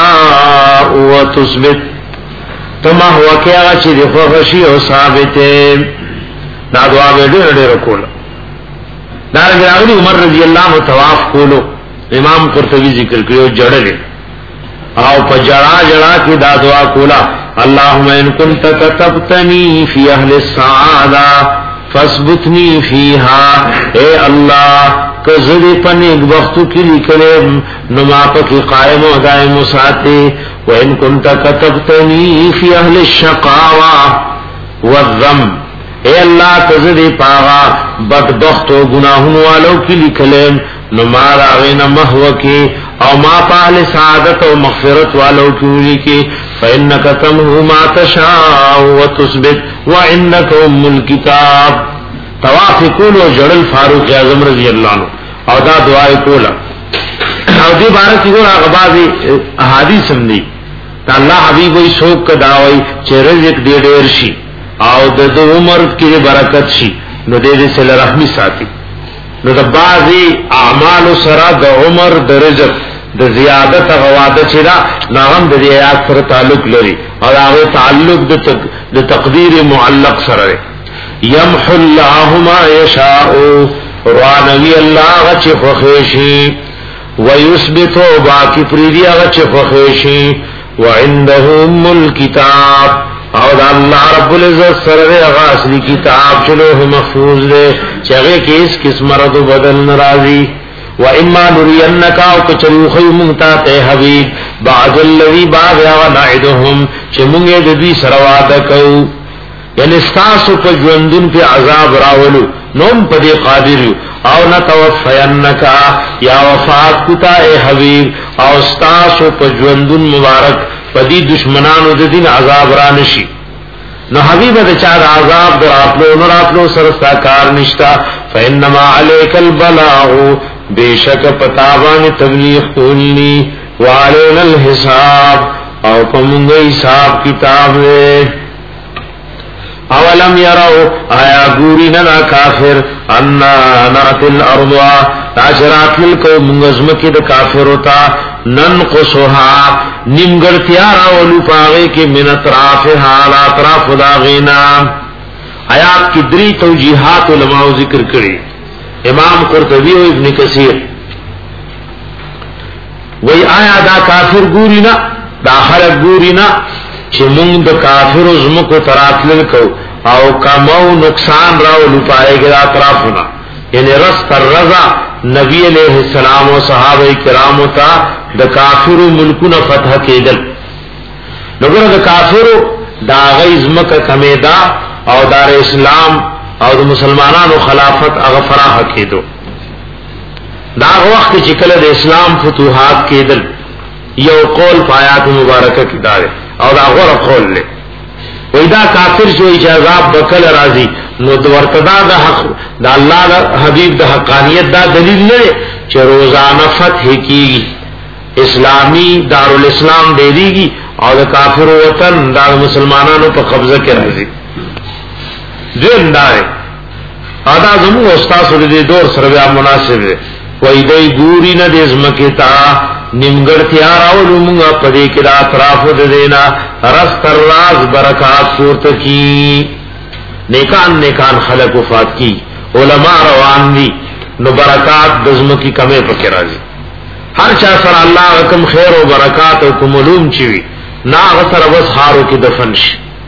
تشاء و تثبت تمحو کی آغا چی دی خوشی و ثابتے دا دعا بے دیر دیر کولا دارنگی آغلی عمر رضی اللہ عنہ تواف کولو امام قرطبی ذکر کریو جڑلے او پا جڑا جڑا کی دا دعا کولا اللہم ان کنت کتبتنی فی اہل السعادہ فاثبتنی فیہا اے اللہ کزدی پنیک وقتو کی لکلے نماپا کی قائم و دائم ساتے وان کنت کتبتنی فی اہل الشقاوہ والذم اے اللہ تزدی پاغا بدبخت و گناہن والو کی لکلیم نمارا غین محو کی او ما پاہل سعادت و مغفرت والو کی لکی فإنکا تمہو ما تشاء و تثبت وعنک ام الکتاب تواف کولو جڑل فاروق اعظم رضی اللہ عنہ او دا دعائی کولا او دی بارکی گولا اغبازی احادیث سمدی تا اللہ حبیب وی سوک کا دعوی چه رزق دی دیر شی او د عمر کی برکت شي نو دې سره رحمی ساتي نو د بعضی اعمال سره د عمر د رزق د زیادت غواده چې دا نام د آیات سره تعلق لري او هغه تعلق د د تقدیر معلق سره یمحو الله ما یشاء روانوی الله چې خوښي ويثبت باقی پریدي هغه چې خوښي وعنده ام الكتاب او دا اللہ رب العزت سره هغه اصلي کتاب چلو محفوظ دے چغه کې اس قسم رد بدل ناراضی و اما نرینک او کچلو خیمتا ته حبیب بعد الذی بعد یا نعدهم چې مونږه د دې سره وعده کوو یعنی تاسو په ژوندون په عذاب راولو نوم په دې قادر او نتوفینک یا وفات کتا اے حبیب او تاسو په ژوندون مبارک پدی دشمنانو د دین عذاب را نشي نو حبیب د چا عذاب در اپلو نور اپلو سرستا کار نشتا فانما علیک البلاغ بیشک پتاوان تبلیغ کولی وعلینا الحساب او پمونگا حساب کتاب لے اولم یرو آیا گوری ننا کافر انا نعت الارض تاجرات ملکو منگزمکی دا کافر ہوتا ننقصها نمگرتیارا ولو پاغے کے من اطرافها اطراف داغینا آیات کی دری توجیحات علماء ذکر کری امام قرطبی و ابن کثیر وی آیا دا کافر گوری نا دا خلق گوری نا چه مونگ دا کافر ازمکو تراتلل کو او کمو نقصان راو لپائے گا اطرافنا یعنی رس تر رضا نبی علیہ السلام و صحابہ کرامو تا دا کافر ملکون فتح کیدل نگر دا کافر دا غیزمک کمیدا او دار اسلام او دا مسلمانانو خلافت اغفراح کیدو دا وقت چکل دا اسلام فتوحات کیدل یو قول پایات مبارکہ کی دارے او دا غور قول لے ویدا کافر جو اجازاب بکل راضی نو دورتدا دا حق دا اللہ دا حبیب دا حقانیت دا دلیل لے چه روزانہ فتح کی اسلامی دارالاسلام دے دی گی اور دا کافر وطن دا مسلمانانو پا قبضہ کے راضی دین دارے ادا زمو استاس دے دور سرویا مناسب ہے ویدای گوری نا دیزمکتا نمگر تیار آولو منگا پدے کدا اطراف دینا رست الراز برکات پورت کی نیکان نیکان خلق وفات کی علماء روان دی نو برکات دزمکی کمے پکے رازی ہر چا سر اللہ کم خیر و برکات و کم علوم چیوی نا غسر بس خارو کی دفنش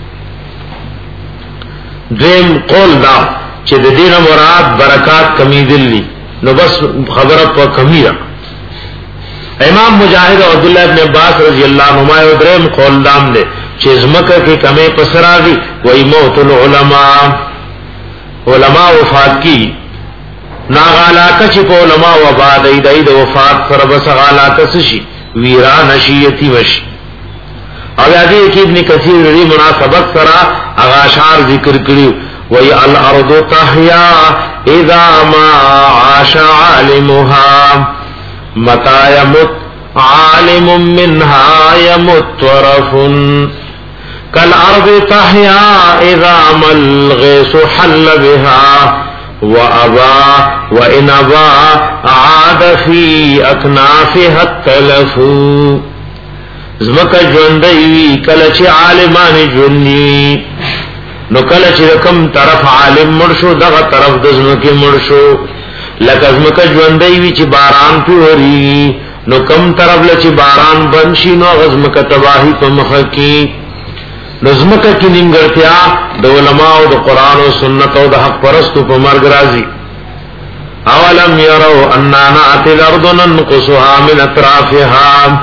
دویم قول دا چه دین مراد برکات کمی دلی نو بس خبر پا کمی را امام مجاہد و عبداللہ ابن عباس رضی اللہ عنہ و درم قول دام دے چیز مکہ کی کمی پسرا دی وی موت العلماء علماء وفات کی ناغالاکا چی پا علماء وفات اید اید وفات سر بس غالاکا سشی ویران شیعتی وشی او یادی ایک ابن کثیر ری مناسبت سرا اغاشار ذکر کریو وی الارض تحیا اذا ما عاش عالمها متا یمت عالم منها یمت طرف کالارض تحیا اذا ما الغیث حل بها وابا وان ابا عاد فی اکنافها التلف زمکا ژوندۍ کله چې عالمان ژوندۍ نو کله چې کوم طرف عالم مرشو دغه طرف د زمکه مرشو لکه زمکا ژوندۍ وی چې باران پیوري نو کوم طرف ل چې باران بنشي نو غزمکه تباہی په مخ کې نظمکه کې نیمګړتیا د علماء او د قران او سنت او د حق پرستو په مرګ راځي اولم يروا اننا ناتي الارض ننقصها من اطرافها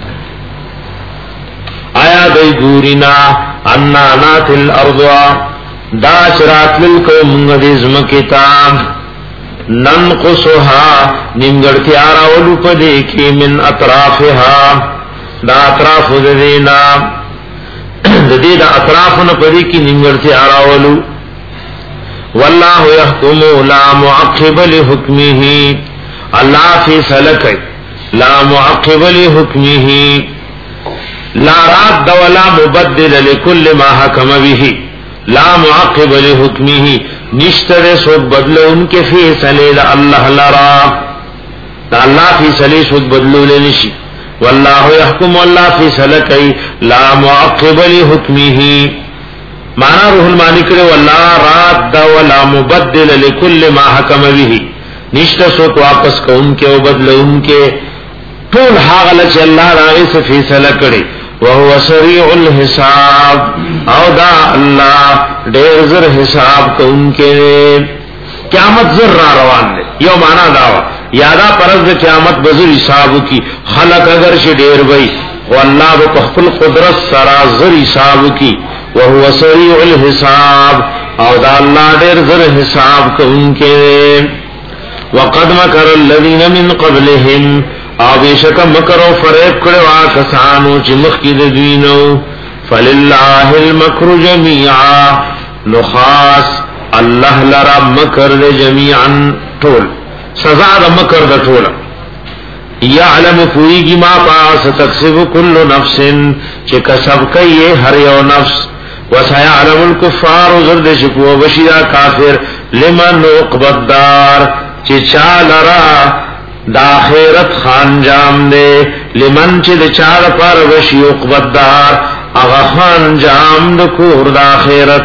آیا دای ګورینا اننا ناتي الارض دا شرات للکم غزمکتا ننقصها نیمګړتیا راولو په دې کې من اطرافها دا اطراف دینا د دې د اطرافونو په دې کې نیمګړتیا راولو والله يحكم لا معقب لحكمه الله فیصله کوي لا معقب لحكمه لا راد ولا مبدل لكل ما حكم به لا معقب لحكمه نشتر سو بدلو انکے فیصلے اللہ لرا اللہ فیصلے سو بدلو لنشی واللہ یحکم اللہ فیصلہ کئی لا معقب لحکمه مانا روح المانی کرے واللہ راد ولا مبدل لکل ما حکم به نشتر سو واپس کو ان کے و بدلو ان کے طول حاغل چی اللہ راغی سے فیصلہ کرے وهو سریع الحساب او دا اللہ دیر زر حساب کو ان کے قیامت زر را روان دے یو مانا داوا یادا پرز دے قیامت بزر حساب کی خلق اگر شی دیر بئی واللہ بتخفل قدرت سرا زر حساب کی وهو سریع الحساب او دا اللہ دیر زر حساب کو ان کے وقد مکر الذین من قبلهم او بیشک مکر و فریب کرو آکسانو چی مخی دوینو فللہ المکر جمیعا نخاص اللہ لرا مکر دے جمیعا طول سزا دا مکر دا طولا یعلم پوئیگی ما پاس تقسب کل نفس چی کسب کئی ہر یو نفس وسیعلم الکفار زرد شکو بشیدہ کافر لمن عقبت دار چی چالرا دا خیرت خانجام دے لمن چی دا چار پر وشی عقبت دار اغا خانجام دا کور دا خیرت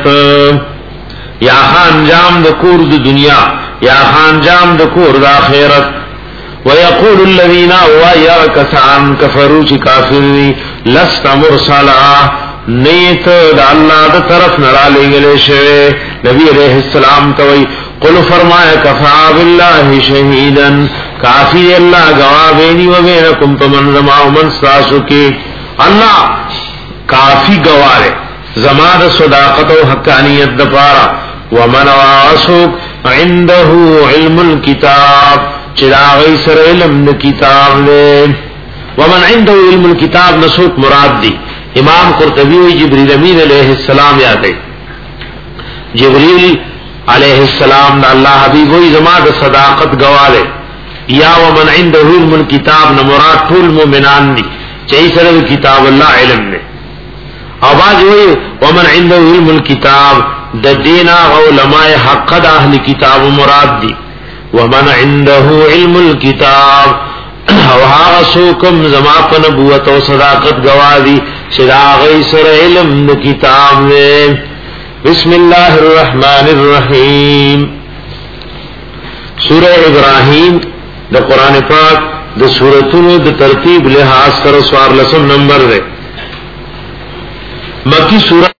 یا خانجام دا کور دا دنیا یا خانجام دا کور دا خیرت ویقول الذین ویا کسان کفرو چی کافری لست مرسلا نیت دا اللہ دا طرف نرالے گلے شوے نبی علیہ السلام توئی قل فرمایا کفا باللہ شہیدن کافی اللہ گواہ بینی و بینکم پمن زما و من ساسو کی اللہ کافی گواہ ہے زمان صداقت و حقانیت دپارا ومن واسوک عنده علم الكتاب چراغی سر علم کتاب لے ومن عنده علم الكتاب نسوک مراد دی امام قرطبی جبریل امین علیہ السلام یادے جبریل علیہ السلام دا اللہ حبیب وی زمان دا صداقت گواہ لے یا ومن عنده علم الكتاب نہ مراد طول مومنان دی چاہی سر کتاب اللہ علم نے آواز ہوئی ومن عنده علم الكتاب دا دینا علماء حق دا اہل کتاب مراد دی ومن عنده علم الكتاب وہاں سوکم زما پا نبوت و صداقت گواہ دی شراغی سر علم کتاب میں بسم اللہ الرحمن الرحیم سورہ ابراہیم دا قرآن پاک دا سورتونو دا ترتیب لحاظ سر سوار لسم نمبر دے مکی سورہ